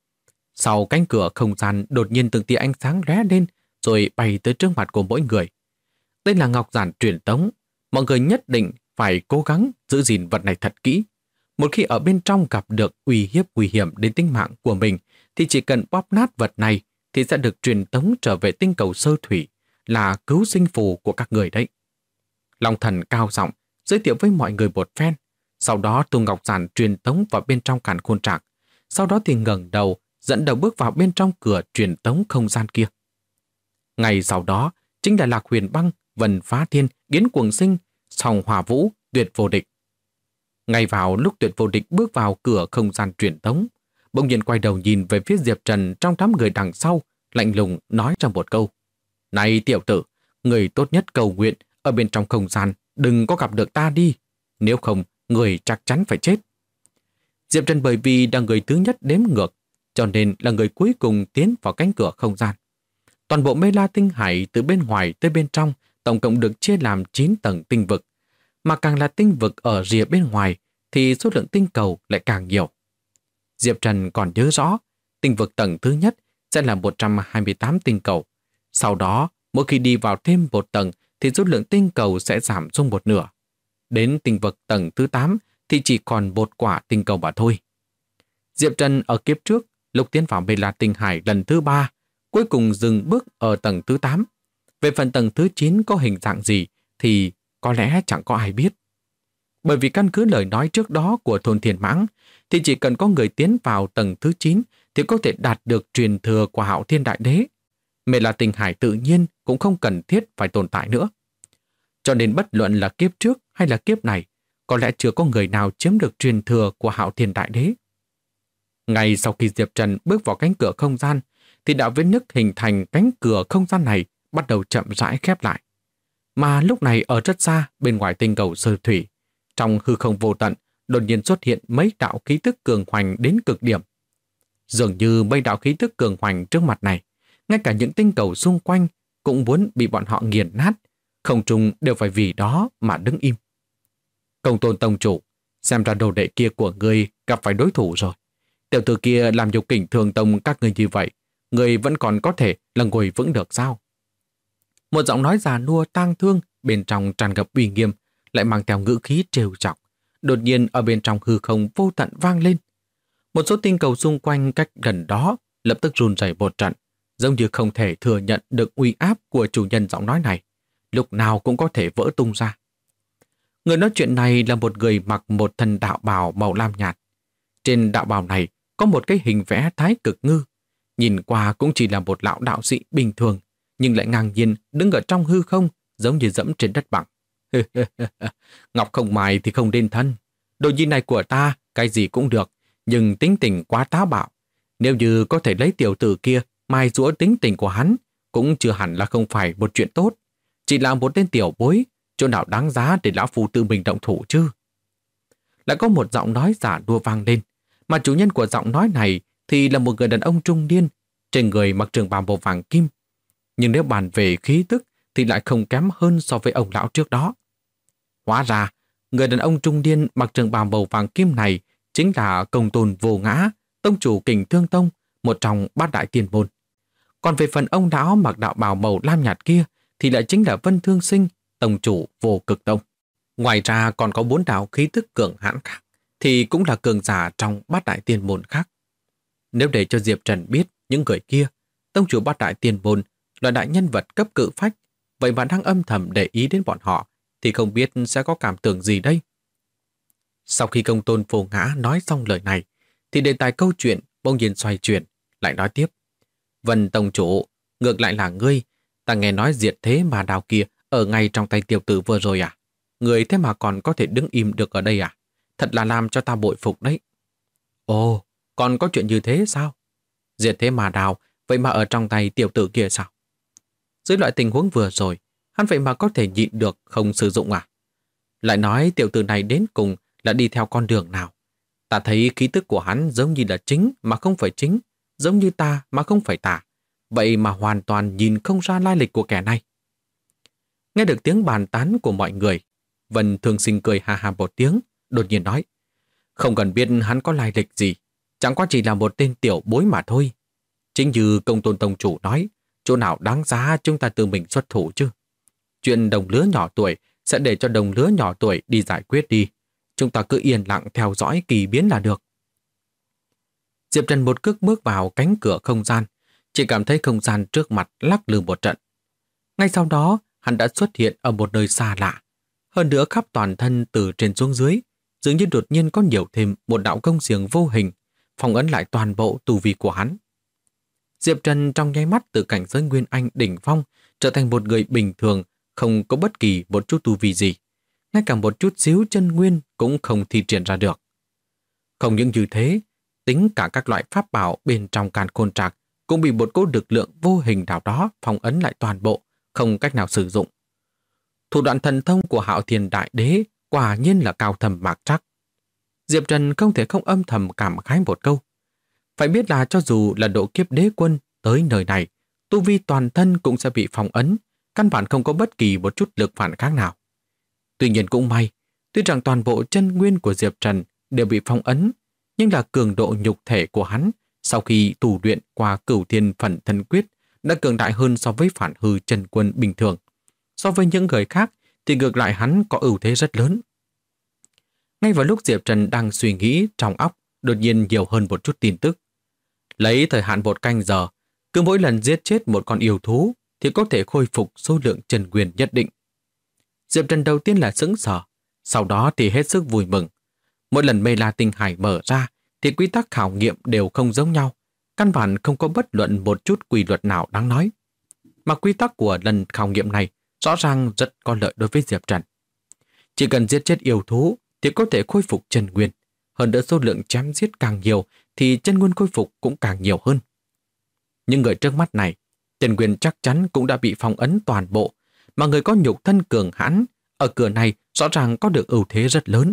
Sau cánh cửa không gian đột nhiên từng tia ánh sáng lóe lên rồi bay tới trước mặt của mỗi người. Đây là ngọc giản truyền tống, mọi người nhất định phải cố gắng giữ gìn vật này thật kỹ. Một khi ở bên trong gặp được uy hiếp nguy hiểm đến tính mạng của mình thì chỉ cần bóp nát vật này thì sẽ được truyền tống trở về tinh cầu sơ thủy, là cứu sinh phù của các người đấy. Long Thần cao giọng giới thiệu với mọi người một phen, sau đó tung ngọc giản truyền tống vào bên trong càn khôn trạc, sau đó thì ngẩng đầu dẫn đầu bước vào bên trong cửa truyền tống không gian kia. Ngày sau đó chính là Lạc Huyền Băng, Vân Phá Thiên, Yến Cuồng Sinh, Song Hỏa Vũ, Tuyệt Vô Địch. Ngay vào lúc Tuyệt Vô Địch bước vào cửa không gian truyền tống, bỗng nhiên quay đầu nhìn về phía Diệp Trần trong đám người đằng sau, lạnh lùng nói ra một câu. Này tiểu tử, người tốt nhất cầu nguyện ở bên trong không gian đừng có gặp được ta đi, nếu không người chắc chắn phải chết. Diệp Trần bởi vì là người thứ nhất đếm ngược, cho nên là người cuối cùng tiến vào cánh cửa không gian. Toàn bộ Mê La Tinh Hải từ bên ngoài tới bên trong tổng cộng được chia làm 9 tầng tinh vực, mà càng là tinh vực ở rìa bên ngoài thì số lượng tinh cầu lại càng nhiều. Diệp Trần còn nhớ rõ, tinh vực tầng thứ nhất sẽ là 128 tinh cầu. Sau đó, mỗi khi đi vào thêm một tầng thì số lượng tinh cầu sẽ giảm xuống một nửa. Đến tinh vực tầng thứ 8 thì chỉ còn một quả tinh cầu mà thôi. Diệp Trần ở kiếp trước, lúc tiến vào Mê La Tinh Hải lần thứ 3, cuối cùng dừng bước ở tầng thứ 8. Về phần tầng thứ 9 có hình dạng gì thì có lẽ chẳng có ai biết. Bởi vì căn cứ lời nói trước đó của Thôn Thiên Mãng thì chỉ cần có người tiến vào tầng thứ 9 thì có thể đạt được truyền thừa của Hạo Thiên Đại Đế. Mê La Tinh Hải tự nhiên cũng không cần thiết phải tồn tại nữa. Cho nên bất luận là kiếp trước hay là kiếp này, có lẽ chưa có người nào chiếm được truyền thừa của Hạo Thiên Đại Đế. Ngay sau khi Diệp Trần bước vào cánh cửa không gian, thì đạo vết nứt hình thành cánh cửa không gian này bắt đầu chậm rãi khép lại. Mà lúc này ở rất xa, bên ngoài tinh cầu Sơn Thủy, trong hư không vô tận, đột nhiên xuất hiện mấy đạo khí tức cường hoành đến cực điểm. Dường như mấy đạo khí tức cường hoành trước mặt này, ngay cả những tinh cầu xung quanh cũng muốn bị bọn họ nghiền nát, không trung đều phải vì đó mà đứng im. Công Tôn tông chủ, xem ra đồ đệ kia của ngươi gặp phải đối thủ rồi. Tiểu tử kia làm nhục Kình Thương Tông các ngươi như vậy, ngươi vẫn còn có thể là ngồi vững được sao? Một giọng nói già nua tang thương bên trong tràn ngập uy nghiêm, lại mang theo ngữ khí trêu chọc. Đột nhiên ở bên trong hư không vô tận vang lên. Một số tinh cầu xung quanh cách gần đó lập tức run rẩy một trận, giống như không thể thừa nhận được uy áp của chủ nhân giọng nói này, lúc nào cũng có thể vỡ tung ra. Người nói chuyện này là một người mặc một thân đạo bào màu lam nhạt. Trên đạo bào này có một cái hình vẽ Thái Cực Ngư, nhìn qua cũng chỉ là một lão đạo sĩ bình thường, nhưng lại ngang nhiên đứng ở trong hư không, giống như dẫm trên đất bằng. Ngọc không mài thì không nên thân. Đồ nhi này của ta, cái gì cũng được, nhưng tính tình quá táo bạo. Nếu như có thể lấy tiểu tử kia mài giũa tính tình của hắn, cũng chưa hẳn là không phải một chuyện tốt. Chỉ là một tên tiểu bối, chỗ nào đáng giá để lão phu tự mình động thủ chứ? Lại có một giọng nói giả đua vang lên, mà chủ nhân của giọng nói này thì là một người đàn ông trung niên, trên người mặc trường bào màu vàng kim. Nhưng nếu bàn về khí tức thì lại không kém hơn so với ông lão trước đó. Hóa ra, người đàn ông trung niên mặc trường bào màu vàng kim này chính là Công Tôn Vô Ngã, tông chủ Kình Thương Tông, một trong bát đại tiên môn. Còn về phần ông lão mặc đạo bào màu lam nhạt kia thì lại chính là Vân Thương Sinh, tông chủ Vô Cực Tông. Ngoài ra còn có 4 đạo khí tức cường hãn khác, thì cũng là cường giả trong bát đại tiên môn khác. Nếu để cho Diệp Trần biết những người kia, tông chủ bát đại tiên môn là đại nhân vật cấp cự phách, vậy mà đang âm thầm để ý đến bọn họ, thì không biết sẽ có cảm tưởng gì đây. Sau khi Công Tôn Vô Ngã nói xong lời này, thì đề tài câu chuyện bỗng nhiên xoay chuyển, lại nói tiếp. Vân tông chủ, ngược lại là ngươi, ta nghe nói diệt thế mà đào kia ở ngay trong tay tiểu tử vừa rồi à? Người thế mà còn có thể đứng im được ở đây à? Thật là làm cho ta bội phục đấy. Ồ, còn có chuyện như thế sao? Diệt thế mà đào, vậy mà ở trong tay tiểu tử kia sao? Dưới loại tình huống vừa rồi, hắn vậy mà có thể nhịn được không sử dụng à? Lại nói tiểu tử này đến cùng là đi theo con đường nào? Ta thấy khí tức của hắn giống như là chính mà không phải chính, giống như ta mà không phải ta. Vậy mà hoàn toàn nhìn không ra lai lịch của kẻ này. Nghe được tiếng bàn tán của mọi người, Vân Thương Sinh cười ha ha một tiếng, đột nhiên nói. Không cần biết hắn có lai lịch gì, chẳng qua chỉ là một tên tiểu bối mà thôi. Chính như Công Tôn tông chủ nói, chỗ nào đáng giá chúng ta tự mình xuất thủ chứ. Chuyện đồng lứa nhỏ tuổi sẽ để cho đồng lứa nhỏ tuổi đi giải quyết đi. Chúng ta cứ yên lặng theo dõi kỳ biến là được. Diệp Trần một cước bước vào cánh cửa không gian, chỉ cảm thấy không gian trước mặt lắc lư một trận. Ngay sau đó, hắn đã xuất hiện ở một nơi xa lạ. Hơn nữa khắp toàn thân từ trên xuống dưới, dường như đột nhiên có nhiều thêm một đạo công xiềng vô hình, phong ấn lại toàn bộ tu vi của hắn. Diệp Trần trong nháy mắt từ cảnh giới Nguyên Anh đỉnh phong trở thành một người bình thường, không có bất kỳ một chút tu vi gì. Ngay cả một chút xíu chân nguyên cũng không thi triển ra được. Không những như thế, tính cả các loại pháp bảo bên trong Càn Khôn Trạc cũng bị một cỗ lực lượng vô hình nào đó phong ấn lại toàn bộ, không cách nào sử dụng. Thủ đoạn thần thông của Hạo Thiên Đại Đế quả nhiên là cao thầm mạc trắc. Diệp Trần không thể không âm thầm cảm khái một câu. Phải biết là cho dù là độ kiếp đế quân tới nơi này, tu vi toàn thân cũng sẽ bị phong ấn, căn bản không có bất kỳ một chút lực phản kháng nào. Tuy nhiên cũng may, tuy rằng toàn bộ chân nguyên của Diệp Trần đều bị phong ấn, nhưng là cường độ nhục thể của hắn sau khi tu luyện qua Cửu Thiên Phần Thân Quyết đã cường đại hơn so với phản hư chân quân bình thường. So với những người khác thì ngược lại hắn có ưu thế rất lớn. Ngay vào lúc Diệp Trần đang suy nghĩ, trong óc đột nhiên nhiều hơn một chút tin tức. Lấy thời hạn 1 canh giờ, cứ mỗi lần giết chết một con yêu thú thì có thể khôi phục số lượng chân nguyên nhất định. Diệp Trần đầu tiên là sững sờ, sau đó thì hết sức vui mừng. Mỗi lần Mê La Tinh Hải mở ra thì quy tắc khảo nghiệm đều không giống nhau, căn bản không có bất luận một chút quy luật nào đáng nói. mà quy tắc của lần khảo nghiệm này rõ ràng rất có lợi đối với Diệp Trần. Chỉ cần giết chết yêu thú thì có thể khôi phục chân nguyên. Hơn nữa số lượng chém giết càng nhiều thì chân nguyên khôi phục cũng càng nhiều hơn. Nhưng người trước mắt này, chân nguyên chắc chắn cũng đã bị phong ấn toàn bộ, mà người có nhục thân cường hãn ở cửa này rõ ràng có được ưu thế rất lớn.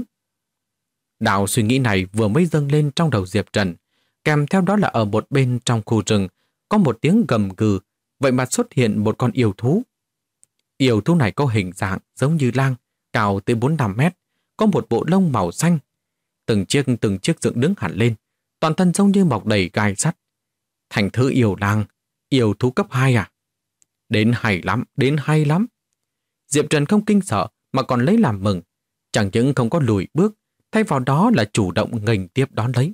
Đạo suy nghĩ này vừa mới dâng lên trong đầu Diệp Trần, kèm theo đó là ở một bên trong khu rừng có một tiếng gầm gừ, vậy mà xuất hiện một con yêu thú. Yêu thú này có hình dạng giống như lang, cao tới 4-5 mét, có một bộ lông màu xanh. Từng chiếc dựng đứng hẳn lên, toàn thân giống như mọc đầy gai sắt. Thành thứ yêu lang, yêu thú cấp 2 à? Đến hay lắm. Diệp Trần không kinh sợ mà còn lấy làm mừng. Chẳng những không có lùi bước, thay vào đó là chủ động nghênh tiếp đón lấy.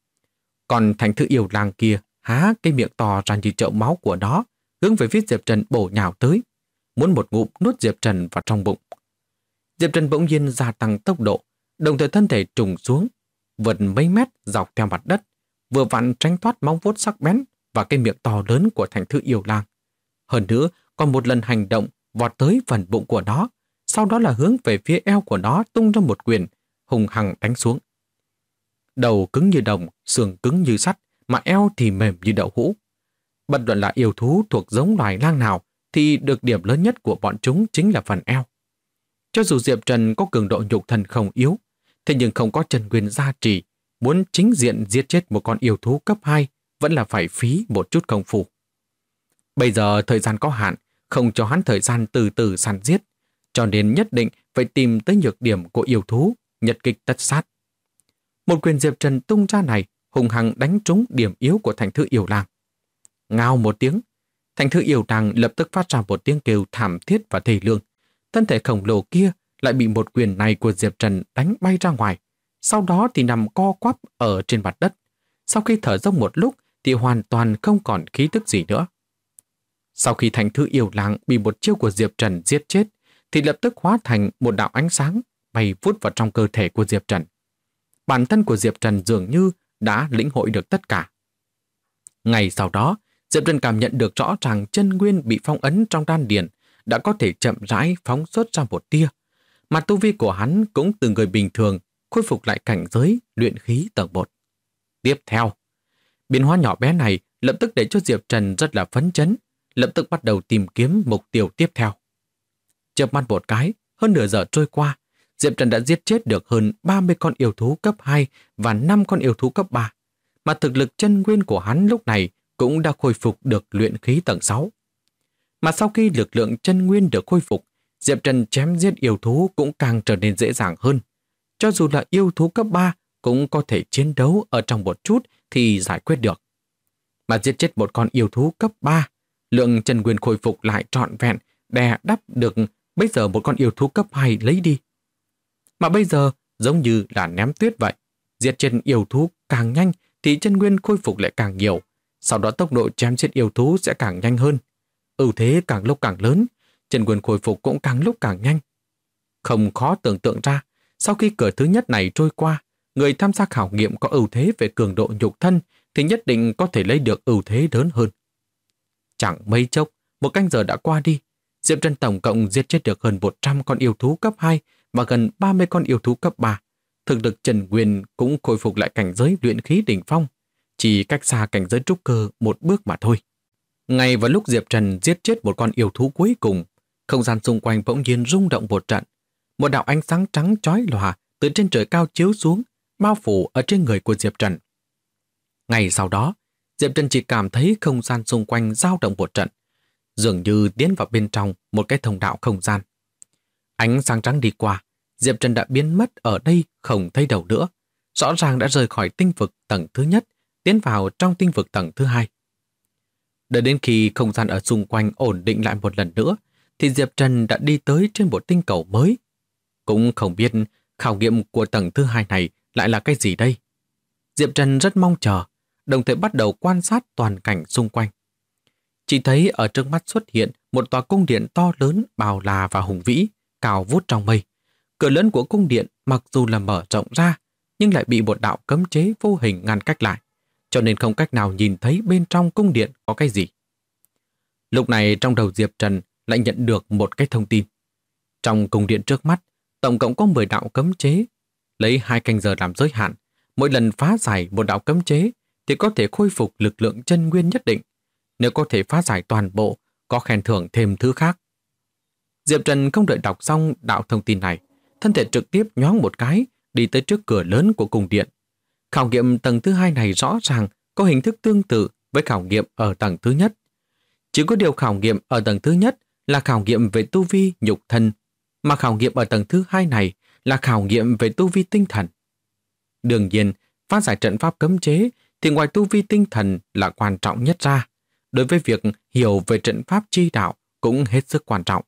Còn thành thứ yêu lang kia há cái miệng to ra như chậu máu của nó, hướng về phía Diệp Trần bổ nhào tới, muốn một ngụm nuốt Diệp Trần vào trong bụng. Diệp Trần bỗng nhiên gia tăng tốc độ, đồng thời thân thể trùng xuống, vượt mấy mét dọc theo mặt đất, vừa vặn tránh thoát móng vuốt sắc bén và cái miệng to lớn của thành thứ yêu lang. Hơn nữa, còn một lần hành động vọt tới phần bụng của nó, sau đó là hướng về phía eo của nó tung ra một quyền, hùng hằng đánh xuống. Đầu cứng như đồng, xương cứng như sắt, mà eo thì mềm như đậu hũ. Bất luận là yêu thú thuộc giống loài lang nào, thì được điểm lớn nhất của bọn chúng chính là phần eo. Cho dù Diệp Trần có cường độ nhục thân không yếu, thế nhưng không có chân nguyên gia trì, muốn chính diện giết chết một con yêu thú cấp 2 vẫn là phải phí một chút công phu. Bây giờ thời gian có hạn, không cho hắn thời gian từ từ săn giết, cho nên nhất định phải tìm tới nhược điểm của yêu thú, nhật kích tất sát. Một quyền Diệp Trần tung ra này hùng hăng đánh trúng điểm yếu của thành thứ yêu lang. Ngao một tiếng, thành thứ yêu lang lập tức phát ra một tiếng kêu thảm thiết và thê lương. Thân thể khổng lồ kia lại bị một quyền này của Diệp Trần đánh bay ra ngoài, sau đó thì nằm co quắp ở trên mặt đất. Sau khi thở dốc một lúc thì hoàn toàn không còn khí tức gì nữa. Sau khi thành thứ yêu lang bị một chiêu của Diệp Trần giết chết, thì lập tức hóa thành một đạo ánh sáng bay vút vào trong cơ thể của Diệp Trần. Bản thân của Diệp Trần dường như đã lĩnh hội được tất cả. Ngày sau đó, Diệp Trần cảm nhận được rõ ràng chân nguyên bị phong ấn trong đan điền đã có thể chậm rãi phóng xuất ra một tia, mà tu vi của hắn cũng từ người bình thường khôi phục lại cảnh giới luyện khí tầng 1. Tiếp theo, biến hóa nhỏ bé này lập tức để cho Diệp Trần rất là phấn chấn, lập tức bắt đầu tìm kiếm mục tiêu tiếp theo. Chớp mắt một cái, hơn nửa giờ trôi qua, Diệp Trần đã giết chết được hơn 30 con yêu thú cấp 2 và 5 con yêu thú cấp 3, mà thực lực chân nguyên của hắn lúc này cũng đã khôi phục được luyện khí tầng 6. Mà sau khi lực lượng chân nguyên được khôi phục, Diệp Trần chém giết yêu thú cũng càng trở nên dễ dàng hơn. Cho dù là yêu thú cấp 3 cũng có thể chiến đấu ở trong một chút thì giải quyết được. Mà giết chết một con yêu thú cấp 3, lượng chân nguyên khôi phục lại trọn vẹn, đè đắp được bây giờ một con yêu thú cấp 2 lấy đi. Mà bây giờ giống như là ném tuyết vậy, giết chết yêu thú càng nhanh thì chân nguyên khôi phục lại càng nhiều, sau đó tốc độ chém giết yêu thú sẽ càng nhanh hơn. Ưu thế càng lúc càng lớn, chân nguyên khôi phục cũng càng lúc càng nhanh. Không khó tưởng tượng ra, sau khi cửa thứ nhất này trôi qua, người tham gia khảo nghiệm có ưu thế về cường độ nhục thân thì nhất định có thể lấy được ưu thế lớn hơn. Chẳng mấy chốc, một canh giờ đã qua đi, Diệp Trần tổng cộng giết chết được hơn 100 con yêu thú cấp 2 và gần 30 con yêu thú cấp 3. Thực lực chân nguyên cũng khôi phục lại cảnh giới luyện khí đỉnh phong, chỉ cách xa cảnh giới trúc cơ một bước mà thôi. Ngay vào lúc Diệp Trần giết chết một con yêu thú cuối cùng, không gian xung quanh bỗng nhiên rung động một trận. Một đạo ánh sáng trắng chói lòa từ trên trời cao chiếu xuống, bao phủ ở trên người của Diệp Trần. Ngay sau đó, Diệp Trần chỉ cảm thấy không gian xung quanh dao động một trận, dường như tiến vào bên trong một cái thông đạo không gian. Ánh sáng trắng đi qua, Diệp Trần đã biến mất ở đây không thấy đâu nữa, rõ ràng đã rời khỏi tinh vực tầng thứ nhất, tiến vào trong tinh vực tầng thứ 2. Đợi đến khi không gian ở xung quanh ổn định lại một lần nữa, thì Diệp Trần đã đi tới trên một tinh cầu mới. Cũng không biết khảo nghiệm của tầng thứ 2 này lại là cái gì đây. Diệp Trần rất mong chờ, đồng thời bắt đầu quan sát toàn cảnh xung quanh. Chỉ thấy ở trước mắt xuất hiện một tòa cung điện to lớn, bao la và hùng vĩ, cao vút trong mây. Cửa lớn của cung điện mặc dù là mở rộng ra, nhưng lại bị một đạo cấm chế vô hình ngăn cách lại, cho nên không cách nào nhìn thấy bên trong cung điện có cái gì. Lúc này trong đầu Diệp Trần lại nhận được một cái thông tin. Trong cung điện trước mắt, tổng cộng có 10 đạo cấm chế. Lấy 2 canh giờ làm giới hạn, mỗi lần phá giải một đạo cấm chế thì có thể khôi phục lực lượng chân nguyên nhất định. Nếu có thể phá giải toàn bộ, có khen thưởng thêm thứ khác. Diệp Trần không đợi đọc xong đạo thông tin này, thân thể trực tiếp nhoáng một cái, đi tới trước cửa lớn của cung điện. Khảo nghiệm tầng thứ 2 này rõ ràng có hình thức tương tự với khảo nghiệm ở tầng thứ nhất. Chỉ có điều khảo nghiệm ở tầng thứ nhất là khảo nghiệm về tu vi nhục thân, mà khảo nghiệm ở tầng thứ 2 này là khảo nghiệm về tu vi tinh thần. Đương nhiên, phá giải trận pháp cấm chế thì ngoài tu vi tinh thần là quan trọng nhất ra. Đối với việc hiểu về trận pháp chi đạo cũng hết sức quan trọng.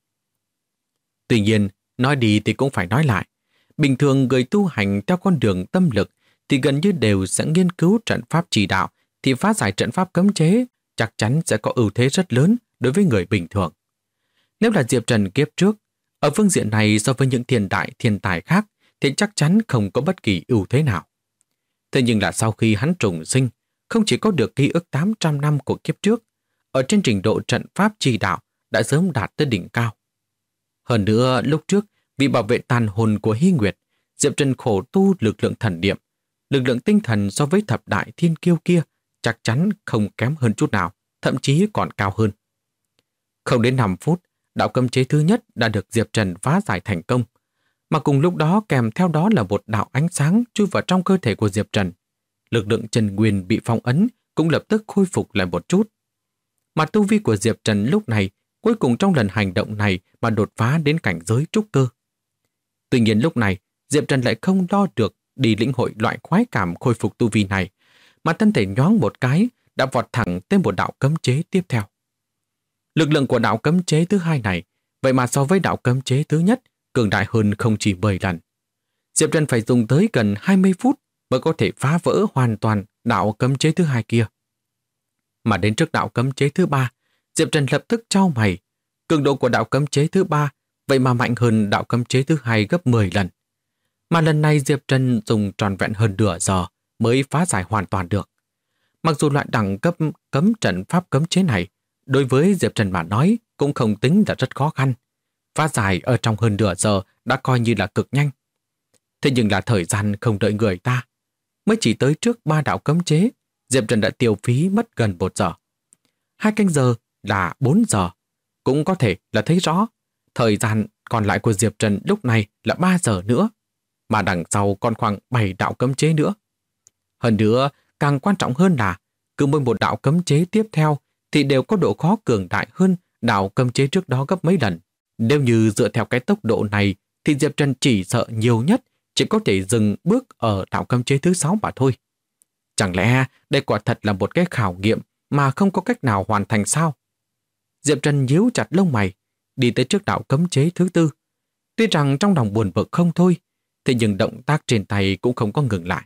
Tuy nhiên, nói đi thì cũng phải nói lại. Bình thường người tu hành theo con đường tâm lực thì gần như đều sẽ nghiên cứu trận pháp chi đạo, thì phá giải trận pháp cấm chế chắc chắn sẽ có ưu thế rất lớn đối với người bình thường. Nếu là Diệp Trần kiếp trước, ở phương diện này so với những thiên tài khác thì chắc chắn không có bất kỳ ưu thế nào. Thế nhưng là sau khi hắn trùng sinh, không chỉ có được ký ức 800 năm của kiếp trước, ở trên trình độ trận pháp chi đạo đã sớm đạt tới đỉnh cao. Hơn nữa, lúc trước, vì bảo vệ tàn hồn của Hy Nguyệt, Diệp Trần khổ tu lực lượng thần niệm, lực lượng tinh thần so với thập đại thiên kiêu kia chắc chắn không kém hơn chút nào, thậm chí còn cao hơn. Không đến 5 phút, đạo cấm chế thứ nhất đã được Diệp Trần phá giải thành công, mà cùng lúc đó kèm theo đó là một đạo ánh sáng chui vào trong cơ thể của Diệp Trần. Lực lượng chân nguyên bị phong ấn cũng lập tức khôi phục lại một chút. Mà tu vi của Diệp Trần lúc này cuối cùng trong lần hành động này mà đột phá đến cảnh giới trúc cơ. Tuy nhiên lúc này, Diệp Trần lại không lo được đi lĩnh hội loại khoái cảm khôi phục tu vi này, mà thân thể nhoáng một cái đã vọt thẳng tới một đạo cấm chế tiếp theo. Lực lượng của đạo cấm chế thứ 2 này, vậy mà so với đạo cấm chế thứ nhất, cường đại hơn không chỉ 10 lần. Diệp Trần phải dùng tới gần 20 phút mới có thể phá vỡ hoàn toàn đạo cấm chế thứ 2 kia. Mà đến trước đạo cấm chế thứ 3, Diệp Trần lập tức chau mày. Cường độ của đạo cấm chế thứ 3 vậy mà mạnh hơn đạo cấm chế thứ 2 gấp 10 lần. Mà lần này Diệp Trần dùng tròn vẹn hơn nửa giờ mới phá giải hoàn toàn được. Mặc dù loại đẳng cấp cấm trận pháp cấm chế này đối với Diệp Trần mà nói cũng không tính là rất khó khăn. Phá giải ở trong hơn nửa giờ đã coi như là cực nhanh. Thế nhưng là thời gian không đợi người ta. Mới chỉ tới trước 3 đạo cấm chế, Diệp Trần đã tiêu phí mất gần 1 giờ. 2 canh giờ là 4 giờ. Cũng có thể là thấy rõ, thời gian còn lại của Diệp Trần lúc này là 3 giờ nữa, mà đằng sau còn khoảng 7 đạo cấm chế nữa. Hơn nữa, càng quan trọng hơn là cứ mỗi một đạo cấm chế tiếp theo thì đều có độ khó cường đại hơn đạo cấm chế trước đó gấp mấy lần. Nếu như dựa theo cái tốc độ này thì Diệp Trần chỉ sợ nhiều nhất chỉ có thể dừng bước ở đạo cấm chế thứ 6 mà thôi. Chẳng lẽ đây quả thật là một cái khảo nghiệm mà không có cách nào hoàn thành sao? Diệp Trần nhíu chặt lông mày, đi tới trước đạo cấm chế thứ 4. Tuy rằng trong lòng buồn bực không thôi, thế nhưng động tác trên tay cũng không có ngừng lại.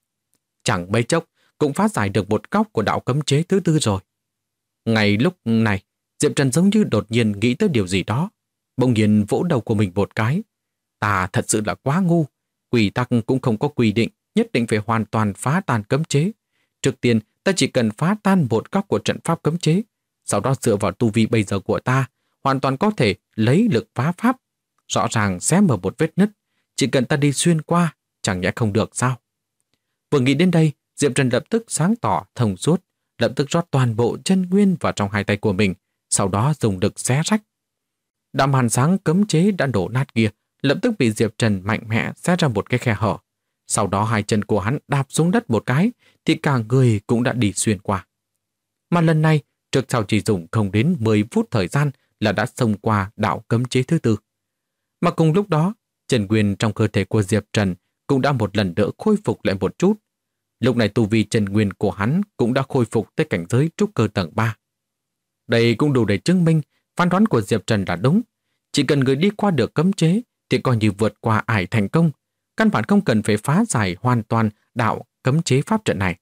Chẳng mấy chốc cũng phá giải được một góc của đạo cấm chế thứ 4 rồi. Ngay lúc này, Diệp Trần giống như đột nhiên nghĩ tới điều gì đó, bỗng nhiên vỗ đầu của mình một cái. Ta thật sự là quá ngu, quy tắc cũng không có quy định nhất định phải hoàn toàn phá tan cấm chế. Trước tiên, ta chỉ cần phá tan một góc của trận pháp cấm chế, sau đó dựa vào tu vi bây giờ của ta, hoàn toàn có thể lấy lực phá pháp. Rõ ràng xé mở một vết nứt, chỉ cần ta đi xuyên qua, chẳng nhẽ không được sao? Vừa nghĩ đến đây, Diệp Trần lập tức sáng tỏ, thông suốt, lập tức rót toàn bộ chân nguyên vào trong 2 tay của mình, sau đó dùng lực xé rách. Đạo màn sáng cấm chế đã đổ nát kia, lập tức bị Diệp Trần mạnh mẽ xé ra một cái khe hở. Sau đó 2 chân của hắn đạp xuống đất một cái, thì cả người cũng đã đi xuyên qua. Mà lần này, trước sau chỉ dùng không đến 10 phút thời gian là đã xông qua đạo cấm chế thứ 4. Mà cùng lúc đó, chân nguyên trong cơ thể của Diệp Trần cũng đã một lần nữa khôi phục lại một chút. Lúc này tu vi chân nguyên của hắn cũng đã khôi phục tới cảnh giới trúc cơ tầng 3. Đây cũng đủ để chứng minh phán đoán của Diệp Trần là đúng. Chỉ cần người đi qua được cấm chế thì coi như vượt qua ải thành công, căn bản không cần phải phá giải hoàn toàn đạo cấm chế pháp trận này.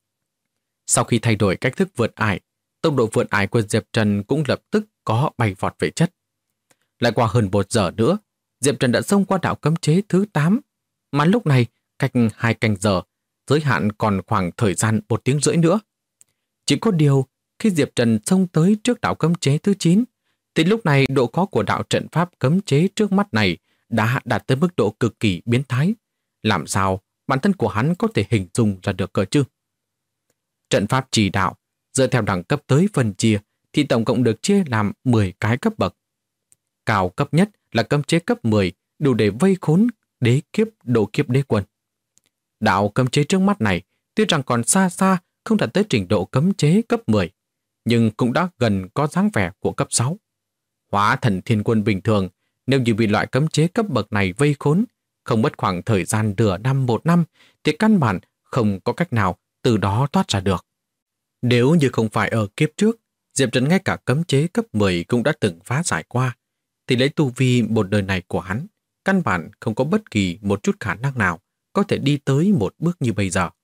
Sau khi thay đổi cách thức vượt ải, tốc độ vượt ải của Diệp Trần cũng lập tức có bay vọt về chất. Lại qua hơn 1 giờ nữa, Diệp Trần đã xông qua đạo cấm chế thứ 8, mà lúc này cách 2 canh giờ, giới hạn còn khoảng thời gian 1 tiếng rưỡi nữa. Chỉ có điều, khi Diệp Trần xông tới trước đạo cấm chế thứ 9, thì lúc này độ khó của đạo trận pháp cấm chế trước mắt này đã đạt tới mức độ cực kỳ biến thái. Làm sao bản thân của hắn có thể hình dung ra được cơ chứ? Trận pháp chỉ đạo, dựa theo đẳng cấp tới phân chia, thì tổng cộng được chia làm 10 cái cấp bậc. Cao cấp nhất là cấm chế cấp 10, đủ để vây khốn đế kiếp độ kiếp đế quân. Đạo cấm chế trước mắt này tuy rằng còn xa xa không đạt tới trình độ cấm chế cấp 10, nhưng cũng đã gần có dáng vẻ của cấp 6. Hóa thần thiên quân bình thường, nếu như bị loại cấm chế cấp bậc này vây khốn, không mất khoảng thời gian nửa năm 1 năm, thì căn bản không có cách nào từ đó thoát ra được. Nếu như không phải ở kiếp trước, Diệp Trần ngay cả cấm chế cấp 10 cũng đã từng phá giải qua, thì lấy tu vi một đời này của hắn, căn bản không có bất kỳ một chút khả năng nào có thể đi tới một bước như bây giờ.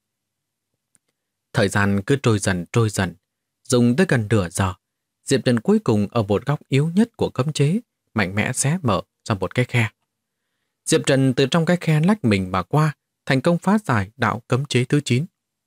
Thời gian cứ trôi dần, dùng tới gần nửa giờ, Diệp Trần cuối cùng ở một góc yếu nhất của cấm chế, mạnh mẽ xé mở ra một cái khe. Diệp Trần từ trong cái khe lách mình mà qua, thành công phá giải đạo cấm chế thứ 9.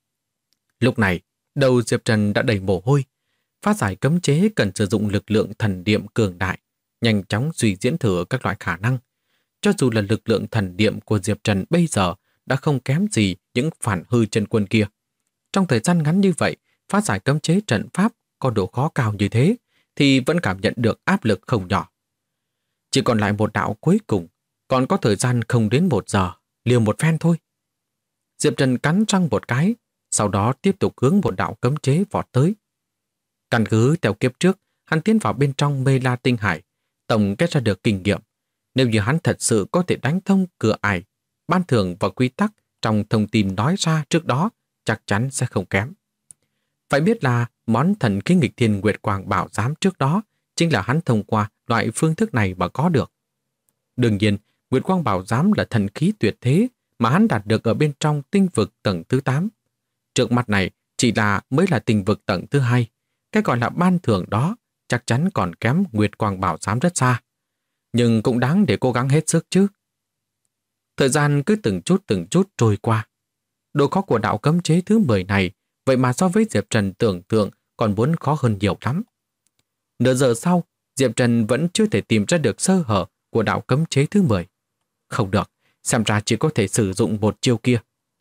Lúc này, đầu Diệp Trần đã đầy mồ hôi. Phá giải cấm chế cần sử dụng lực lượng thần niệm cường đại, nhanh chóng suy diễn thử các loại khả năng. Cho dù là lực lượng thần niệm của Diệp Trần bây giờ đã không kém gì những phản hư chân quân kia. Trong thời gian ngắn như vậy, phá giải cấm chế trận pháp có độ khó cao như thế, thì vẫn cảm nhận được áp lực không nhỏ. Chỉ còn lại một đạo cuối cùng, còn có thời gian không đến 1 giờ, liều một phen thôi. Diệp Trần cắn răng một cái, sau đó tiếp tục hướng một đạo cấm chế vọt tới. Căn cứ theo kiếp trước, hắn tiến vào bên trong Mê La Tinh Hải, tổng kết ra được kinh nghiệm. Nếu như hắn thật sự có thể đánh thông cửa ải, ban thưởng và quy tắc trong thông tin nói ra trước đó chắc chắn sẽ không kém. Phải biết là món thần khí nghịch thiên Nguyệt Quang Bảo Giám trước đó chính là hắn thông qua loại phương thức này mà có được. Đương nhiên, Nguyệt Quang Bảo Giám là thần khí tuyệt thế mà hắn đạt được ở bên trong tinh vực tầng thứ 8. Trước mặt này chỉ mới là tinh vực tầng thứ 2. Cái gọi là ban thưởng đó chắc chắn còn kém Nguyệt Quang Bảo Giám rất xa. Nhưng cũng đáng để cố gắng hết sức chứ. Thời gian cứ từng chút trôi qua. Độ khó của đạo cấm chế thứ 10 này vậy mà so với Diệp Trần tưởng tượng còn muốn khó hơn nhiều lắm. Nửa giờ sau, Diệp Trần vẫn chưa thể tìm ra được sơ hở của đạo cấm chế thứ 10. Không được, xem ra chỉ có thể sử dụng một chiêu kia.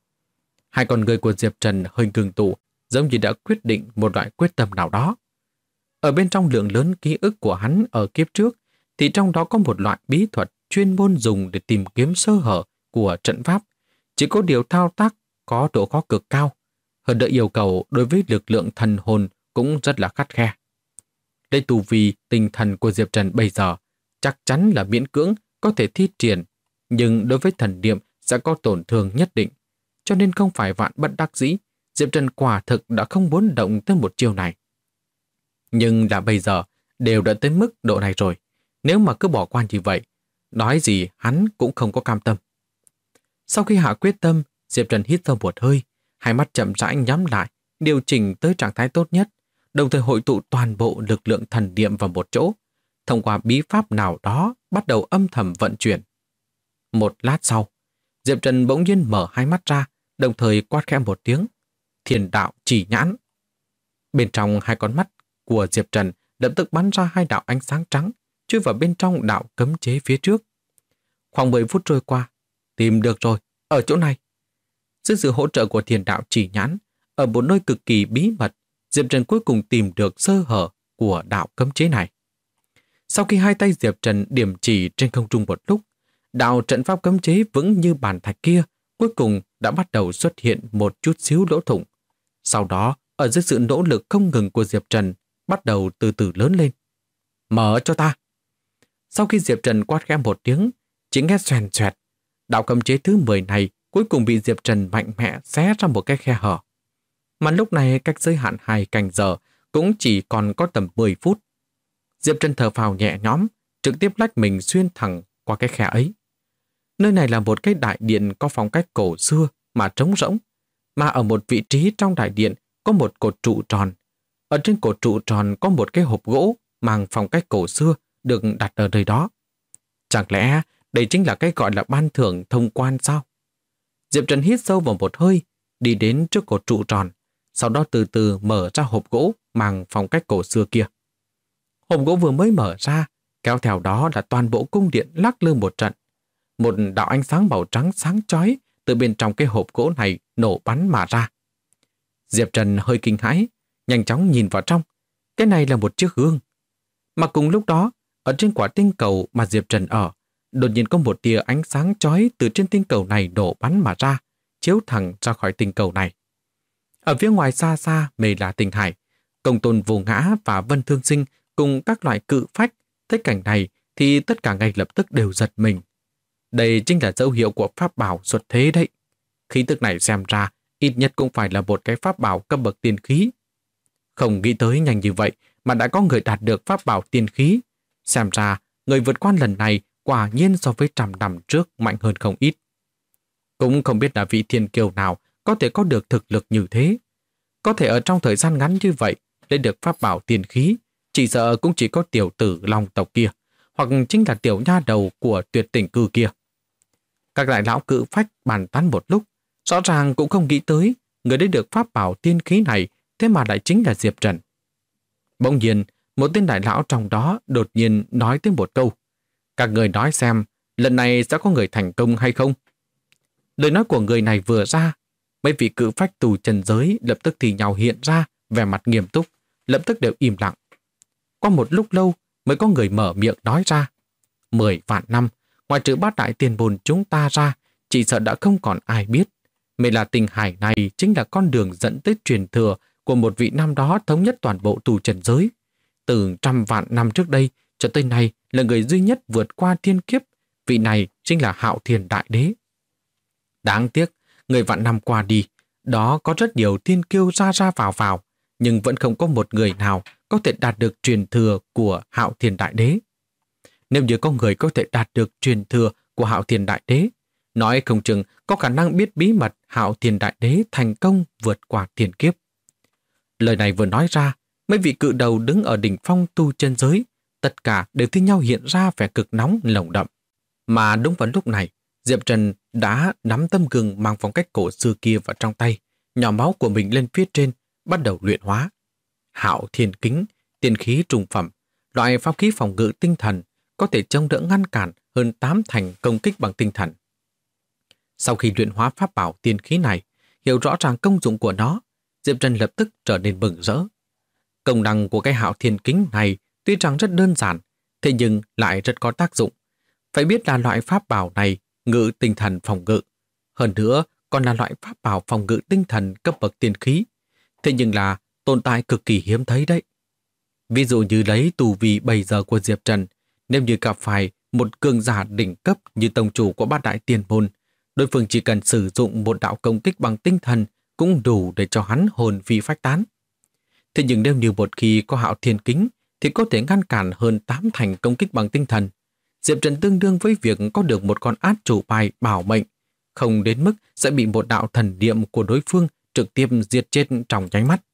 Hai con người của Diệp Trần hơi ngừng tụ, giống như đã quyết định một loại quyết tâm nào đó. Ở bên trong lượng lớn ký ức của hắn ở kiếp trước, thì trong đó có một loại bí thuật chuyên môn dùng để tìm kiếm sơ hở của trận pháp. Chỉ có điều thao tác có độ khó cực cao, hơn nữa yêu cầu đối với lực lượng thần hồn cũng rất là khắt khe. Lấy tu vi tinh thần của Diệp Trần bây giờ, chắc chắn là miễn cưỡng có thể thi triển, nhưng đối với thần niệm sẽ có tổn thương nhất định. Cho nên không phải vạn bất đắc dĩ, Diệp Trần quả thực đã không muốn động tới một chiêu này. Nhưng là bây giờ, đều đã tới mức độ này rồi. Nếu mà cứ bỏ qua như vậy, nói gì hắn cũng không có cam tâm. Sau khi hạ quyết tâm, Diệp Trần hít sâu một hơi, hai mắt chậm rãi nhắm lại, điều chỉnh tới trạng thái tốt nhất, đồng thời hội tụ toàn bộ lực lượng thần niệm vào một chỗ, thông qua bí pháp nào đó bắt đầu âm thầm vận chuyển. Một lát sau, Diệp Trần bỗng nhiên mở hai mắt ra, đồng thời quát khẽ một tiếng, Thiên đạo chỉ nhãn. Bên trong hai con mắt của Diệp Trần lập tức bắn ra hai đạo ánh sáng trắng, chui vào bên trong đạo cấm chế phía trước. Khoảng 10 phút trôi qua, tìm được rồi, ở chỗ này. Dưới sự hỗ trợ của Thiên đạo chỉ nhãn, ở một nơi cực kỳ bí mật, Diệp Trần cuối cùng tìm được sơ hở của đạo cấm chế này. Sau khi hai tay Diệp Trần điểm chỉ trên không trung một lúc, đạo trận pháp cấm chế vững như bàn thạch kia cuối cùng đã bắt đầu xuất hiện một chút xíu lỗ thủng. Sau đó, ở dưới sự nỗ lực không ngừng của Diệp Trần, bắt đầu từ từ lớn lên. Mở cho ta! Sau khi Diệp Trần quát khẽ một tiếng, chỉ nghe xoèn xoẹt, đạo cấm chế thứ 10 này cuối cùng bị Diệp Trần mạnh mẽ xé ra một cái khe hở. Mà lúc này cách giới hạn 2 canh giờ cũng chỉ còn có tầm 10 phút. Diệp Trần thở phào nhẹ nhõm, trực tiếp lách mình xuyên thẳng qua cái khe ấy. Nơi này là một cái đại điện có phong cách cổ xưa mà trống rỗng, mà ở một vị trí trong đại điện có một cột trụ tròn. Ở trên cột trụ tròn có một cái hộp gỗ mang phong cách cổ xưa được đặt ở nơi đó. Chẳng lẽ đây chính là cái gọi là ban thưởng thông quan sao? Diệp Trần hít sâu vào một hơi, đi đến trước cột trụ tròn, sau đó từ từ mở ra hộp gỗ mang phong cách cổ xưa kia. Hộp gỗ vừa mới mở ra, kéo theo đó là toàn bộ cung điện lắc lư một trận. Một đạo ánh sáng màu trắng sáng chói từ bên trong cái hộp gỗ này nổ bắn mà ra. Diệp Trần hơi kinh hãi, nhanh chóng nhìn vào trong. Cái này là một chiếc gương. Mà cùng lúc đó, ở trên quả tinh cầu mà Diệp Trần ở, đột nhiên có một tia ánh sáng chói từ trên tinh cầu này nổ bắn mà ra, chiếu thẳng ra khỏi tinh cầu này. Ở phía ngoài xa xa Mê La Tinh Hải, Công Tôn Vô Ngã và Vân Thương Sinh cùng các loại cự phách thấy cảnh này thì tất cả ngay lập tức đều giật mình. Đây chính là dấu hiệu của pháp bảo xuất thế đấy. Khí tức này xem ra ít nhất cũng phải là một cái pháp bảo cấp bậc tiên khí. Không nghĩ tới nhanh như vậy mà đã có người đạt được pháp bảo tiên khí. Xem ra người vượt qua lần này quả nhiên so với 100 năm trước mạnh hơn không ít. Cũng không biết là vị thiên kiêu nào có thể có được thực lực như thế. Có thể ở trong thời gian ngắn như vậy lấy được pháp bảo tiên khí, chỉ sợ cũng chỉ có tiểu tử Long tộc kia, hoặc chính là tiểu nha đầu của Tuyệt Tình Cư kia. Các đại lão cự phách bàn tán một lúc, rõ ràng cũng không nghĩ tới người lấy được pháp bảo tiên khí này thế mà lại chính là Diệp Trần. Bỗng nhiên, một tên đại lão trong đó đột nhiên nói tới một câu. Các người nói xem, lần này sẽ có người thành công hay không? Lời nói của người này vừa ra, mấy vị cự phách tù trần giới lập tức thì nhau hiện ra, vẻ mặt nghiêm túc, lập tức đều im lặng. Qua một lúc lâu mới có người mở miệng nói ra. 10 vạn năm, ngoài trừ bát đại tiền bồn chúng ta ra, chỉ sợ đã không còn ai biết. Mê La Tinh Hải này chính là con đường dẫn tới truyền thừa của một vị năm đó thống nhất toàn bộ tù trần giới. Từ 100 vạn năm trước đây cho tới nay là người duy nhất vượt qua thiên kiếp. Vị này chính là Hạo Thiên Đại Đế. Đáng tiếc, người vạn năm qua đi, đó có rất nhiều thiên kiêu ra vào, nhưng vẫn không có một người nào có thể đạt được truyền thừa của Hạo Thiên Đại Đế. Nếu như có người có thể đạt được truyền thừa của Hạo Thiên Đại Đế, nói không chừng có khả năng biết bí mật Hạo Thiên Đại Đế thành công vượt qua thiên kiếp. Lời này vừa nói ra, mấy vị cự đầu đứng ở đỉnh phong tu chân giới, tất cả đều thi nhau hiện ra vẻ cực nóng lồng đậm. Mà đúng vào lúc này, Diệp Trần đã nắm tấm gương mang phong cách cổ xưa kia vào trong tay, nhỏ máu của mình lên phía trên, bắt đầu luyện hóa. Hạo Thiên Kính, tiên khí trùng phẩm, loại pháp khí phòng ngự tinh thần, có thể chống đỡ ngăn cản hơn 8 thành công kích bằng tinh thần. Sau khi luyện hóa pháp bảo tiên khí này, hiểu rõ ràng công dụng của nó, Diệp Trần lập tức trở nên mừng rỡ. Công năng của cái Hạo Thiên Kính này tuy rằng rất đơn giản, thế nhưng lại rất có tác dụng. Phải biết là loại pháp bảo này ngự tinh thần phòng ngự, hơn nữa còn là loại pháp bảo phòng ngự tinh thần cấp bậc tiên khí. Thế nhưng là tồn tại cực kỳ hiếm thấy đấy. Ví dụ như lấy tù vi bây giờ của Diệp Trần, nếu như gặp phải một cường giả đỉnh cấp như tông chủ của bát đại tiền môn, đối phương chỉ cần sử dụng một đạo công kích bằng tinh thần cũng đủ để cho hắn hồn phi phách tán. Thế nhưng nếu như một khi có Hạo Thiên Kính thì có thể ngăn cản hơn 8 thành công kích bằng tinh thần. Diệp Trần tương đương với việc có được một con át chủ bài bảo mệnh, không đến mức sẽ bị một đạo thần niệm của đối phương trực tiếp diệt chết trong nháy mắt.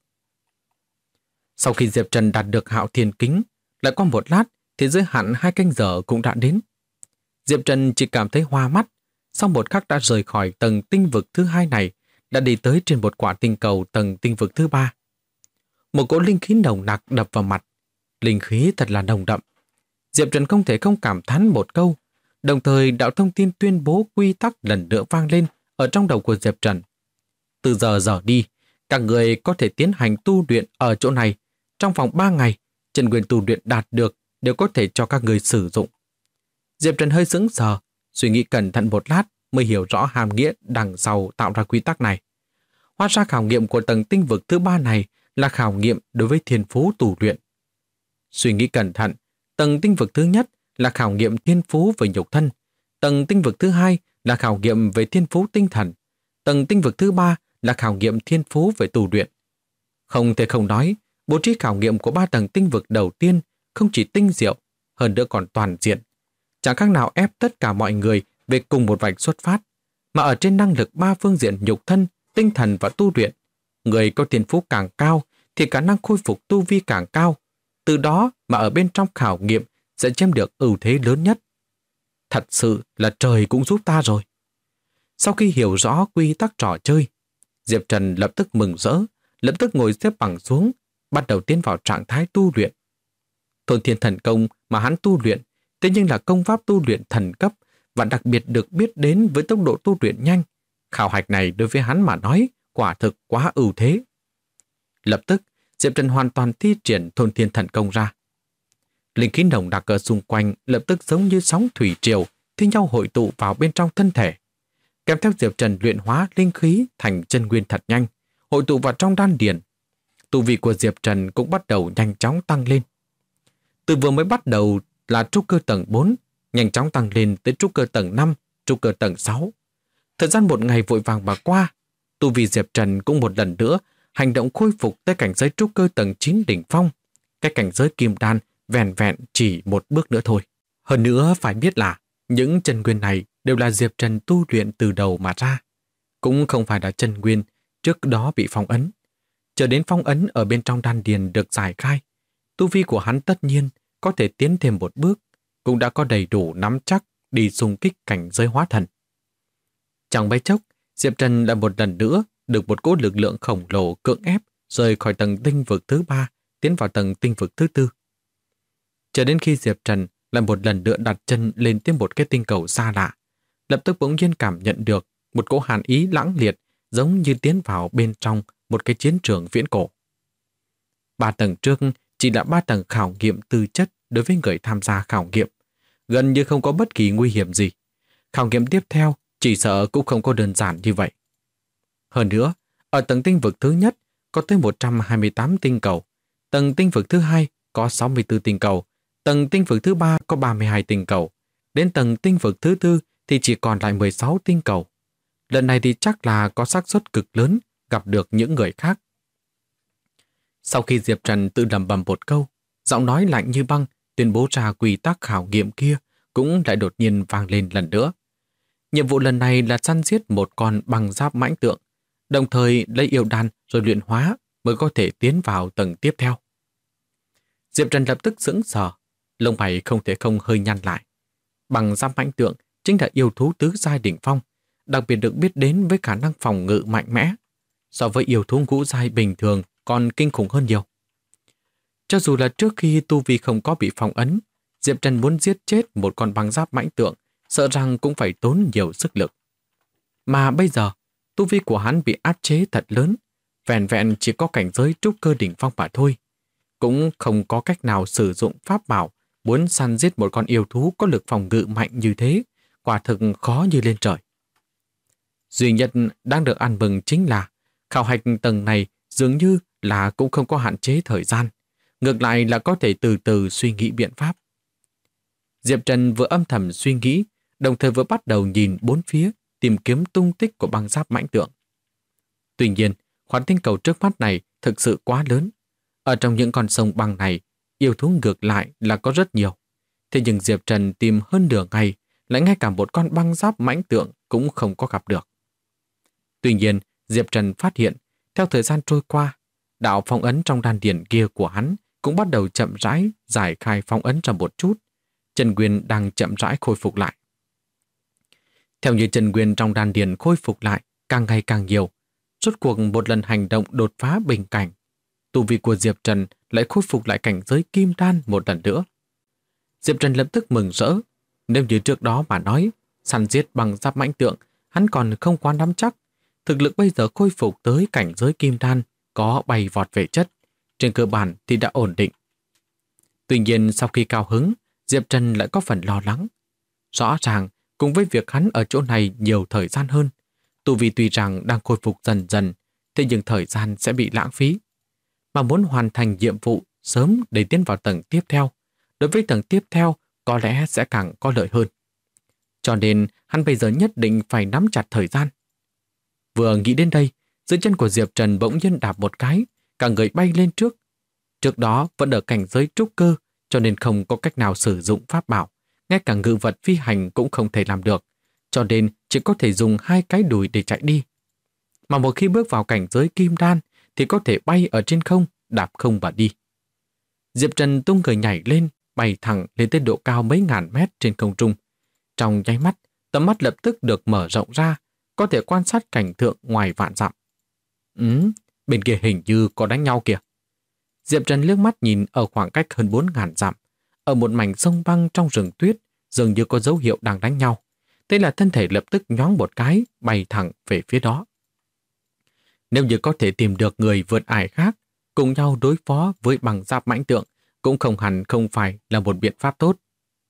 Sau khi Diệp Trần đạt được Hạo Thiên Kính, lại qua một lát thì giới hạn 2 canh giờ cũng đã đến. Diệp Trần chỉ cảm thấy hoa mắt, sau một khắc đã rời khỏi tầng tinh vực thứ 2 này, đã đi tới trên một quả tinh cầu tầng tinh vực thứ 3. Một cỗ linh khí nồng nặc đập vào mặt, linh khí thật là nồng đậm. Diệp Trần không thể không cảm thán một câu, đồng thời đạo thông tin tuyên bố quy tắc lần nữa vang lên ở trong đầu của Diệp Trần. Từ giờ đi, các người có thể tiến hành tu luyện ở chỗ này. Trong vòng 3 ngày, chân nguyên tu luyện đạt được đều có thể cho các người sử dụng. Diệp Trần hơi sững sờ, suy nghĩ cẩn thận một lát mới hiểu rõ hàm nghĩa đằng sau tạo ra quy tắc này. Hóa ra khảo nghiệm của tầng tinh vực thứ 3 này là khảo nghiệm đối với thiên phú tu luyện. Suy nghĩ cẩn thận, tầng tinh vực thứ nhất là khảo nghiệm thiên phú về nhục thân, tầng tinh vực thứ 2 là khảo nghiệm về thiên phú tinh thần, tầng tinh vực thứ 3 là khảo nghiệm thiên phú về tu luyện. Không thể không nói, bố trí khảo nghiệm của 3 tầng tinh vực đầu tiên không chỉ tinh diệu, hơn nữa còn toàn diện. Chẳng khác nào ép tất cả mọi người về cùng một vạch xuất phát, mà ở trên năng lực 3 phương diện nhục thân, tinh thần và tu luyện. Người có thiên phú càng cao thì khả năng khôi phục tu vi càng cao. Từ đó mà ở bên trong khảo nghiệm sẽ chiếm được ưu thế lớn nhất. Thật sự là trời cũng giúp ta rồi. Sau khi hiểu rõ quy tắc trò chơi, Diệp Trần lập tức mừng rỡ, lập tức ngồi xếp bằng xuống, bắt đầu tiến vào trạng thái tu luyện. Thôn Thiên Thần Công mà hắn tu luyện, thế nhưng là công pháp tu luyện thần cấp và đặc biệt được biết đến với tốc độ tu luyện nhanh. Khảo hạch này đối với hắn mà nói, quả thực quá ưu thế. Lập tức, Diệp Trần hoàn toàn thi triển Thôn Thiên Thần Công ra. Linh khí nồng đặc ở xung quanh lập tức giống như sóng thủy triều thi nhau hội tụ vào bên trong thân thể. Kèm theo Diệp Trần luyện hóa linh khí thành chân nguyên thật nhanh, hội tụ vào trong đan điền. Tu vi của Diệp Trần cũng bắt đầu nhanh chóng tăng lên. Từ vừa mới bắt đầu là trúc cơ tầng 4, nhanh chóng tăng lên tới trúc cơ tầng 5, trúc cơ tầng 6. Thời gian một ngày vội vàng mà qua, tu vi Diệp Trần cũng một lần nữa hành động khôi phục tới cảnh giới trúc cơ tầng 9 đỉnh phong. Cái cảnh giới kim đan vẹn vẹn chỉ một bước nữa thôi. Hơn nữa phải biết là những chân nguyên này đều là Diệp Trần tu luyện từ đầu mà ra. Cũng không phải là chân nguyên trước đó bị phong ấn. Chờ đến phong ấn ở bên trong đan điền được giải khai, tu vi của hắn tất nhiên có thể tiến thêm một bước, cũng đã có đầy đủ nắm chắc đi xung kích cảnh giới hóa thần. Chẳng mấy chốc, Diệp Trần đã một lần nữa được một cỗ lực lượng khổng lồ cưỡng ép rời khỏi tầng tinh vực thứ 3 tiến vào tầng tinh vực thứ 4. Cho đến khi Diệp Trần lại một lần nữa đặt chân lên trên một cái tinh cầu xa lạ, lập tức bỗng nhiên cảm nhận được một cỗ hàn ý lãng liệt giống như tiến vào bên trong một cái chiến trường viễn cổ. 3 tầng trước chỉ là 3 tầng khảo nghiệm tư chất đối với người tham gia khảo nghiệm, gần như không có bất kỳ nguy hiểm gì. Khảo nghiệm tiếp theo chỉ sợ cũng không có đơn giản như vậy. Hơn nữa, ở tầng tinh vực thứ nhất có tới 128 tinh cầu, tầng tinh vực thứ hai có 64 tinh cầu, tầng tinh vực thứ 3 có 32 tinh cầu, đến tầng tinh vực thứ 4 thì chỉ còn lại 16 tinh cầu. Lần này thì chắc là có xác suất cực lớn gặp được những người khác. Sau khi Diệp Trần tự lẩm bẩm một câu, giọng nói lạnh như băng tuyên bố ra quy tắc khảo nghiệm kia cũng lại đột nhiên vang lên lần nữa. Nhiệm vụ lần này là săn giết một con băng giáp mãnh tượng, đồng thời lấy yêu đan rồi luyện hóa mới có thể tiến vào tầng tiếp theo. Diệp Trần lập tức sững sờ, lông mày không thể không hơi nhăn lại. Băng giáp mãnh tượng chính là yêu thú tứ giai đỉnh phong, đặc biệt được biết đến với khả năng phòng ngự mạnh mẽ, so với yêu thú ngũ giai bình thường còn kinh khủng hơn nhiều. Cho dù là trước khi tu vi không có bị phong ấn, Diệp Trần muốn giết chết một con băng giáp mãnh tượng, sợ rằng cũng phải tốn nhiều sức lực. Mà bây giờ, tu vi của hắn bị áp chế thật lớn, vẹn vẹn chỉ có cảnh giới trúc cơ đỉnh phong mà thôi. Cũng không có cách nào sử dụng pháp bảo muốn săn giết một con yêu thú có lực phòng ngự mạnh như thế, quả thực khó như lên trời. Duy nhất đang được ăn mừng chính là khảo hạch tầng này dường như là cũng không có hạn chế thời gian, ngược lại là có thể từ từ suy nghĩ biện pháp. Diệp Trần vừa âm thầm suy nghĩ, đồng thời vừa bắt đầu nhìn bốn phía, tìm kiếm tung tích của băng giáp mãnh tượng. Tuy nhiên, khoản tinh cầu trước mắt này thực sự quá lớn. Ở trong những con sông băng này, yêu thú ngược lại là có rất nhiều. Thế nhưng Diệp Trần tìm hơn nửa ngày, lại ngay cả một con băng giáp mãnh tượng cũng không có gặp được. Tuy nhiên, Diệp Trần phát hiện, theo thời gian trôi qua, đạo phong ấn trong đan điền kia của hắn cũng bắt đầu chậm rãi giải khai phong ấn ra một chút. Chân nguyên đang chậm rãi khôi phục lại. Theo như chân nguyên trong đan điền khôi phục lại càng ngày càng nhiều, rốt cuộc một lần hành động đột phá bình cảnh, tu vi của Diệp Trần lại khôi phục lại cảnh giới kim đan một lần nữa. Diệp Trần lập tức mừng rỡ. Nếu như trước đó mà nói, săn giết bằng giáp mãnh tượng, hắn còn không quá nắm chắc. Thực lực bây giờ khôi phục tới cảnh giới kim đan, có bay vọt về chất, trên cơ bản thì đã ổn định. Tuy nhiên sau khi cao hứng, Diệp Trần lại có phần lo lắng. Rõ ràng, cùng với việc hắn ở chỗ này nhiều thời gian hơn, tu vi tuy rằng đang khôi phục dần dần, thế nhưng thời gian sẽ bị lãng phí. Mà muốn hoàn thành nhiệm vụ sớm để tiến vào tầng tiếp theo, đối với tầng tiếp theo có lẽ sẽ càng có lợi hơn. Cho nên hắn bây giờ nhất định phải nắm chặt thời gian. Vừa nghĩ đến đây, dưới chân của Diệp Trần bỗng nhiên đạp một cái, cả người bay lên trước. Trước đó vẫn ở cảnh giới trúc cơ, cho nên không có cách nào sử dụng pháp bảo, ngay cả ngự vật phi hành cũng không thể làm được, cho nên chỉ có thể dùng hai cái đùi để chạy đi. Mà một khi bước vào cảnh giới kim đan thì có thể bay ở trên không, đạp không mà đi. Diệp Trần tung người nhảy lên, bay thẳng lên tới độ cao mấy ngàn mét trên không trung. Trong nháy mắt, tầm mắt lập tức được mở rộng ra, có thể quan sát cảnh tượng ngoài vạn dặm. bên kia hình như có đánh nhau kìa. Diệp Trần liếc mắt nhìn ở khoảng cách hơn 4.000 dặm, ở một mảnh sông băng trong rừng tuyết, dường như có dấu hiệu đang đánh nhau. Thế là thân thể lập tức nhoáng một cái, bay thẳng về phía đó. Nếu như có thể tìm được người vượt ải khác, cùng nhau đối phó với bằng giáp mãnh tượng, cũng không hẳn không phải là một biện pháp tốt.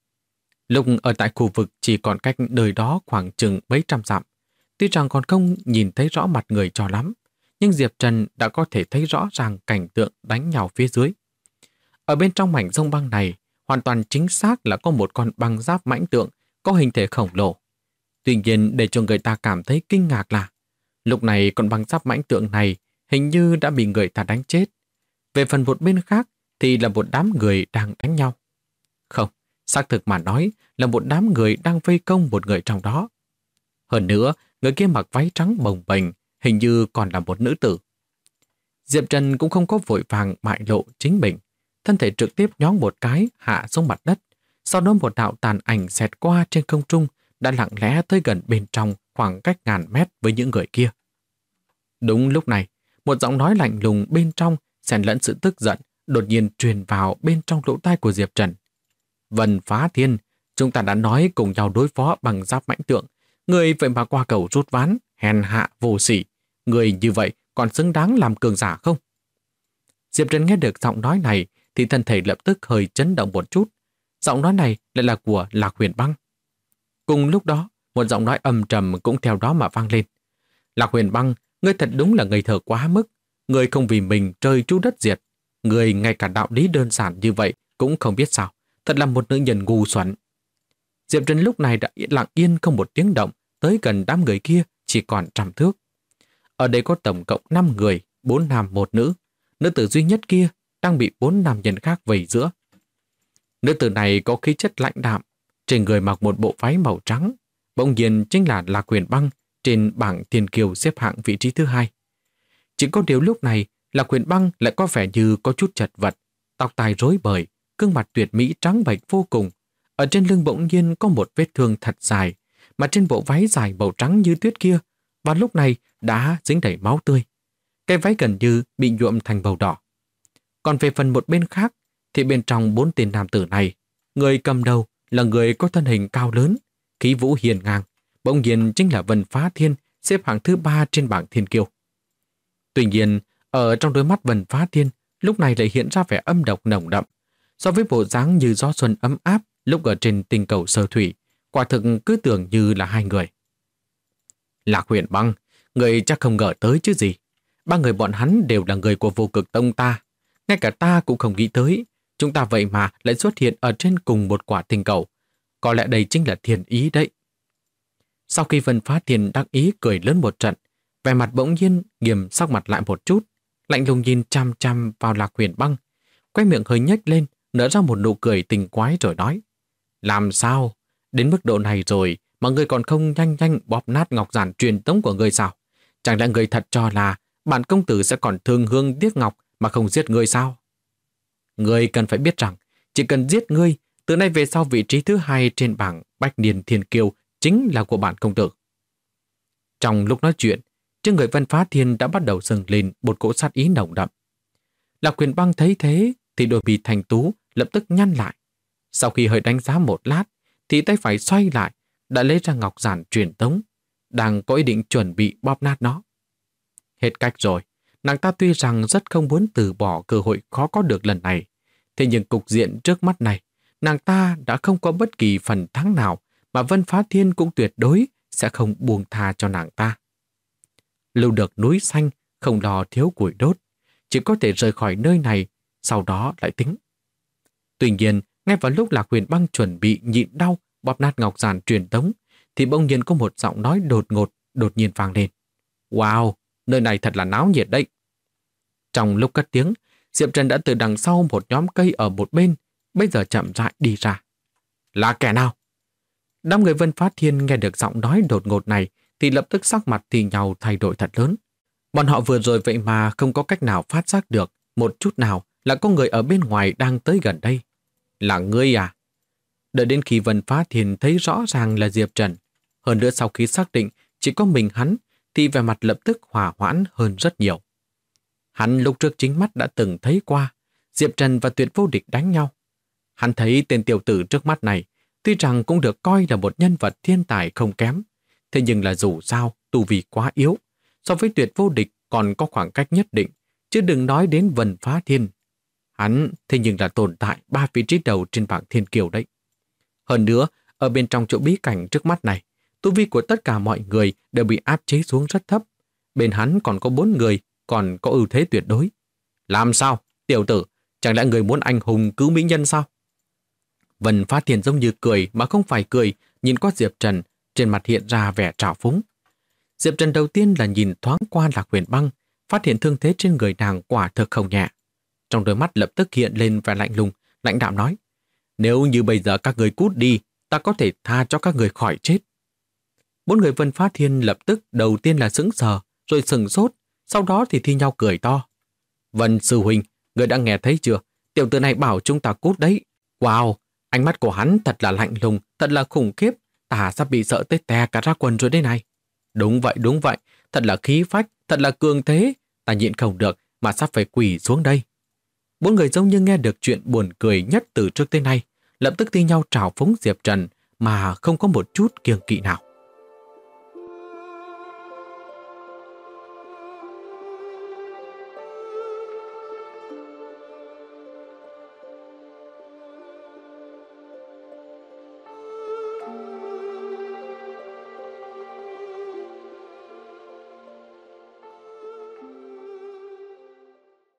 Lúc ở tại khu vực chỉ còn cách nơi đó khoảng chừng mấy trăm dặm, tuy rằng còn không nhìn thấy rõ mặt người cho lắm, nhưng Diệp Trần đã có thể thấy rõ ràng cảnh tượng đánh nhau phía dưới. Ở bên trong mảnh sông băng này, hoàn toàn chính xác là có một con băng giáp mãnh tượng có hình thể khổng lồ. Tuy nhiên để cho người ta cảm thấy kinh ngạc là lúc này con băng giáp mãnh tượng này hình như đã bị người ta đánh chết. Về phần một bên khác thì là một đám người đang đánh nhau. Không, xác thực mà nói là một đám người đang vây công một người trong đó. Hơn nữa, người kia mặc váy trắng bồng bềnh, hình như còn là một nữ tử. Diệp Trần cũng không có vội vàng bại lộ chính mình. Thân thể trực tiếp nhoáng một cái hạ xuống mặt đất. Sau đó một đạo tàn ảnh xẹt qua trên không trung đã lặng lẽ tới gần bên trong khoảng cách ngàn mét với những người kia. Đúng lúc này, một giọng nói lạnh lùng bên trong xen lẫn sự tức giận đột nhiên truyền vào bên trong lỗ tai của Diệp Trần. Vân Phá Thiên, chúng ta đã nói cùng nhau đối phó bằng giáp mãnh tượng. Người vậy mà qua cầu rút ván, hèn hạ vô sỉ. Người như vậy còn xứng đáng làm cường giả không? Diệp Trần nghe được giọng nói này thì thân thể lập tức hơi chấn động một chút. Giọng nói này lại là của Lạc Huyền Băng. Cùng lúc đó, một giọng nói âm trầm cũng theo đó mà vang lên. Lạc Huyền Băng, ngươi thật đúng là ngây thơ quá mức. Ngươi không vì mình trời tru đất diệt. Ngươi ngay cả đạo lý đơn giản như vậy cũng không biết sao. Thật là một nữ nhân ngu xuẩn. Diệp Trần lúc này đã lặng yên không một tiếng động, tới gần đám người kia chỉ còn 100 thước. Ở đây có tổng cộng 5 người, 4 nam 1 nữ. Nữ tử duy nhất kia đang bị 4 nam nhân khác vây giữa. Nữ tử này có khí chất lãnh đạm, trên người mặc một bộ váy màu trắng, bỗng nhiên chính là Lạc Huyền Băng trên bảng thiên kiều xếp hạng vị trí thứ 2. Chỉ có điều lúc này, Lạc Huyền Băng lại có vẻ như có chút chật vật, tóc tai rối bời, gương mặt tuyệt mỹ trắng bệch vô cùng. Ở trên lưng bỗng nhiên có một vết thương thật dài, mà trên bộ váy dài màu trắng như tuyết kia, và lúc này đã dính đầy máu tươi. Cái váy gần như bị nhuộm thành màu đỏ. Còn về phần một bên khác, thì bên trong 4 tên nam tử này, người cầm đầu là người có thân hình cao lớn, khí vũ hiền ngang, bỗng nhiên chính là Vân Phá Thiên, xếp hạng thứ 3 trên bảng thiên kiêu. Tuy nhiên, ở trong đôi mắt Vân Phá Thiên, lúc này lại hiện ra vẻ âm độc nồng đậm. So với bộ dáng như gió xuân ấm áp lúc ở trên tinh cầu Sơ Thủy, quả thực cứ tưởng như là 2 người. Lạc Huyền Băng, người chắc không ngờ tới chứ gì. 3 người bọn hắn đều là người của Vô Cực Tông ta. Ngay cả ta cũng không nghĩ tới. Chúng ta vậy mà lại xuất hiện ở trên cùng một quả tinh cầu. Có lẽ đây chính là thiên ý đấy. Sau khi Vân Phá Thiên đắc ý cười lớn một trận, vẻ mặt bỗng nhiên nghiêm sắc mặt lại một chút, lạnh lùng nhìn chăm chăm vào Lạc Huyền Băng, quay miệng hơi nhếch lên, nở ra một nụ cười tình quái rồi nói: làm sao? Đến mức độ này rồi mà ngươi còn không nhanh nhanh bóp nát ngọc giản truyền tống của ngươi sao? Chẳng lẽ ngươi thật cho là bản công tử sẽ còn thương hương tiếc ngọc mà không giết ngươi sao? Ngươi cần phải biết rằng chỉ cần giết ngươi, từ nay về sau vị trí thứ 2 trên bảng Bách Niên Thiên Kiêu chính là của bản công tử. Trong lúc nói chuyện, trên người Vân Phá Thiên đã bắt đầu dâng lên một cỗ sát ý nồng đậm. Lạc Huyền Băng thấy thế thì đôi mi thành tú lập tức nhăn lại. Sau khi hơi đánh giá một lát thì tay phải xoay lại, đã lấy ra ngọc giản truyền tống, đang có ý định chuẩn bị bóp nát nó. Hết cách rồi, nàng ta tuy rằng rất không muốn từ bỏ cơ hội khó có được lần này, thế nhưng cục diện trước mắt này, nàng ta đã không có bất kỳ phần thắng nào mà Vân Phá Thiên cũng tuyệt đối sẽ không buông tha cho nàng ta. Lưu được núi xanh, không lo thiếu củi đốt, chỉ có thể rời khỏi nơi này, sau đó lại tính. Tuy nhiên, ngay vào lúc Lạc Huyền Băng chuẩn bị nhịn đau bóp nát ngọc giản truyền tống, thì bỗng nhiên có một giọng nói đột ngột đột nhiên vang lên. Wow, nơi này thật là náo nhiệt đấy. Trong lúc cất tiếng, Diệp Trần đã từ đằng sau một nhóm cây ở một bên, bây giờ chậm rãi đi ra. Là kẻ nào? Đám người Vân Phá Thiên nghe được giọng nói đột ngột này thì lập tức sắc mặt thì nhau thay đổi thật lớn. Bọn họ vừa rồi vậy mà không có cách nào phát giác được một chút nào là có người ở bên ngoài đang tới gần đây. Là ngươi à? Đợi đến khi Vân Phá Thiên thấy rõ ràng là Diệp Trần, hơn nữa sau khi xác định chỉ có mình hắn, thì vẻ mặt lập tức hòa hoãn hơn rất nhiều. Hắn lúc trước chính mắt đã từng thấy qua Diệp Trần và Tuyệt Vô Địch đánh nhau. Hắn thấy tên tiểu tử trước mắt này tuy rằng cũng được coi là một nhân vật thiên tài không kém, thế nhưng là dù sao tu vi quá yếu, so với Tuyệt Vô Địch còn có khoảng cách nhất định, chứ đừng nói đến Vân Phá Thiên. Hắn thế nhưng là tồn tại 3 vị trí đầu trên bảng thiên kiều đấy. Hơn nữa, ở bên trong chỗ bí cảnh trước mắt này, tu vi của tất cả mọi người đều bị áp chế xuống rất thấp. Bên hắn còn có 4 người, còn có ưu thế tuyệt đối. Làm sao, tiểu tử, chẳng lẽ người muốn anh hùng cứu mỹ nhân sao? Vân Phá Thiên giống như cười mà không phải cười, nhìn qua Diệp Trần, trên mặt hiện ra vẻ trào phúng. Diệp Trần đầu tiên là nhìn thoáng qua Lạc Huyền Băng, phát hiện thương thế trên người nàng quả thực không nhẹ. Trong đôi mắt lập tức hiện lên vẻ lạnh lùng, lãnh đạm nói: nếu như bây giờ các người cút đi, ta có thể tha cho các người khỏi chết. 4 người Vân Phá Thiên lập tức đầu tiên là sững sờ, rồi sừng sốt, sau đó thì thi nhau cười to. Vân sư huynh, người đã nghe thấy chưa? Tiểu tử này bảo chúng ta cút đấy. Wow, ánh mắt của hắn thật là lạnh lùng, thật là khủng khiếp, ta sắp bị sợ tới tè cả ra quần rồi đây này. Đúng vậy, thật là khí phách, thật là cường thế, ta nhịn không được mà sắp phải quỳ xuống đây. 4 người giống như nghe được chuyện buồn cười nhất từ trước tới nay, lập tức thi nhau trào phúng Diệp Trần mà không có một chút kiêng kỵ nào.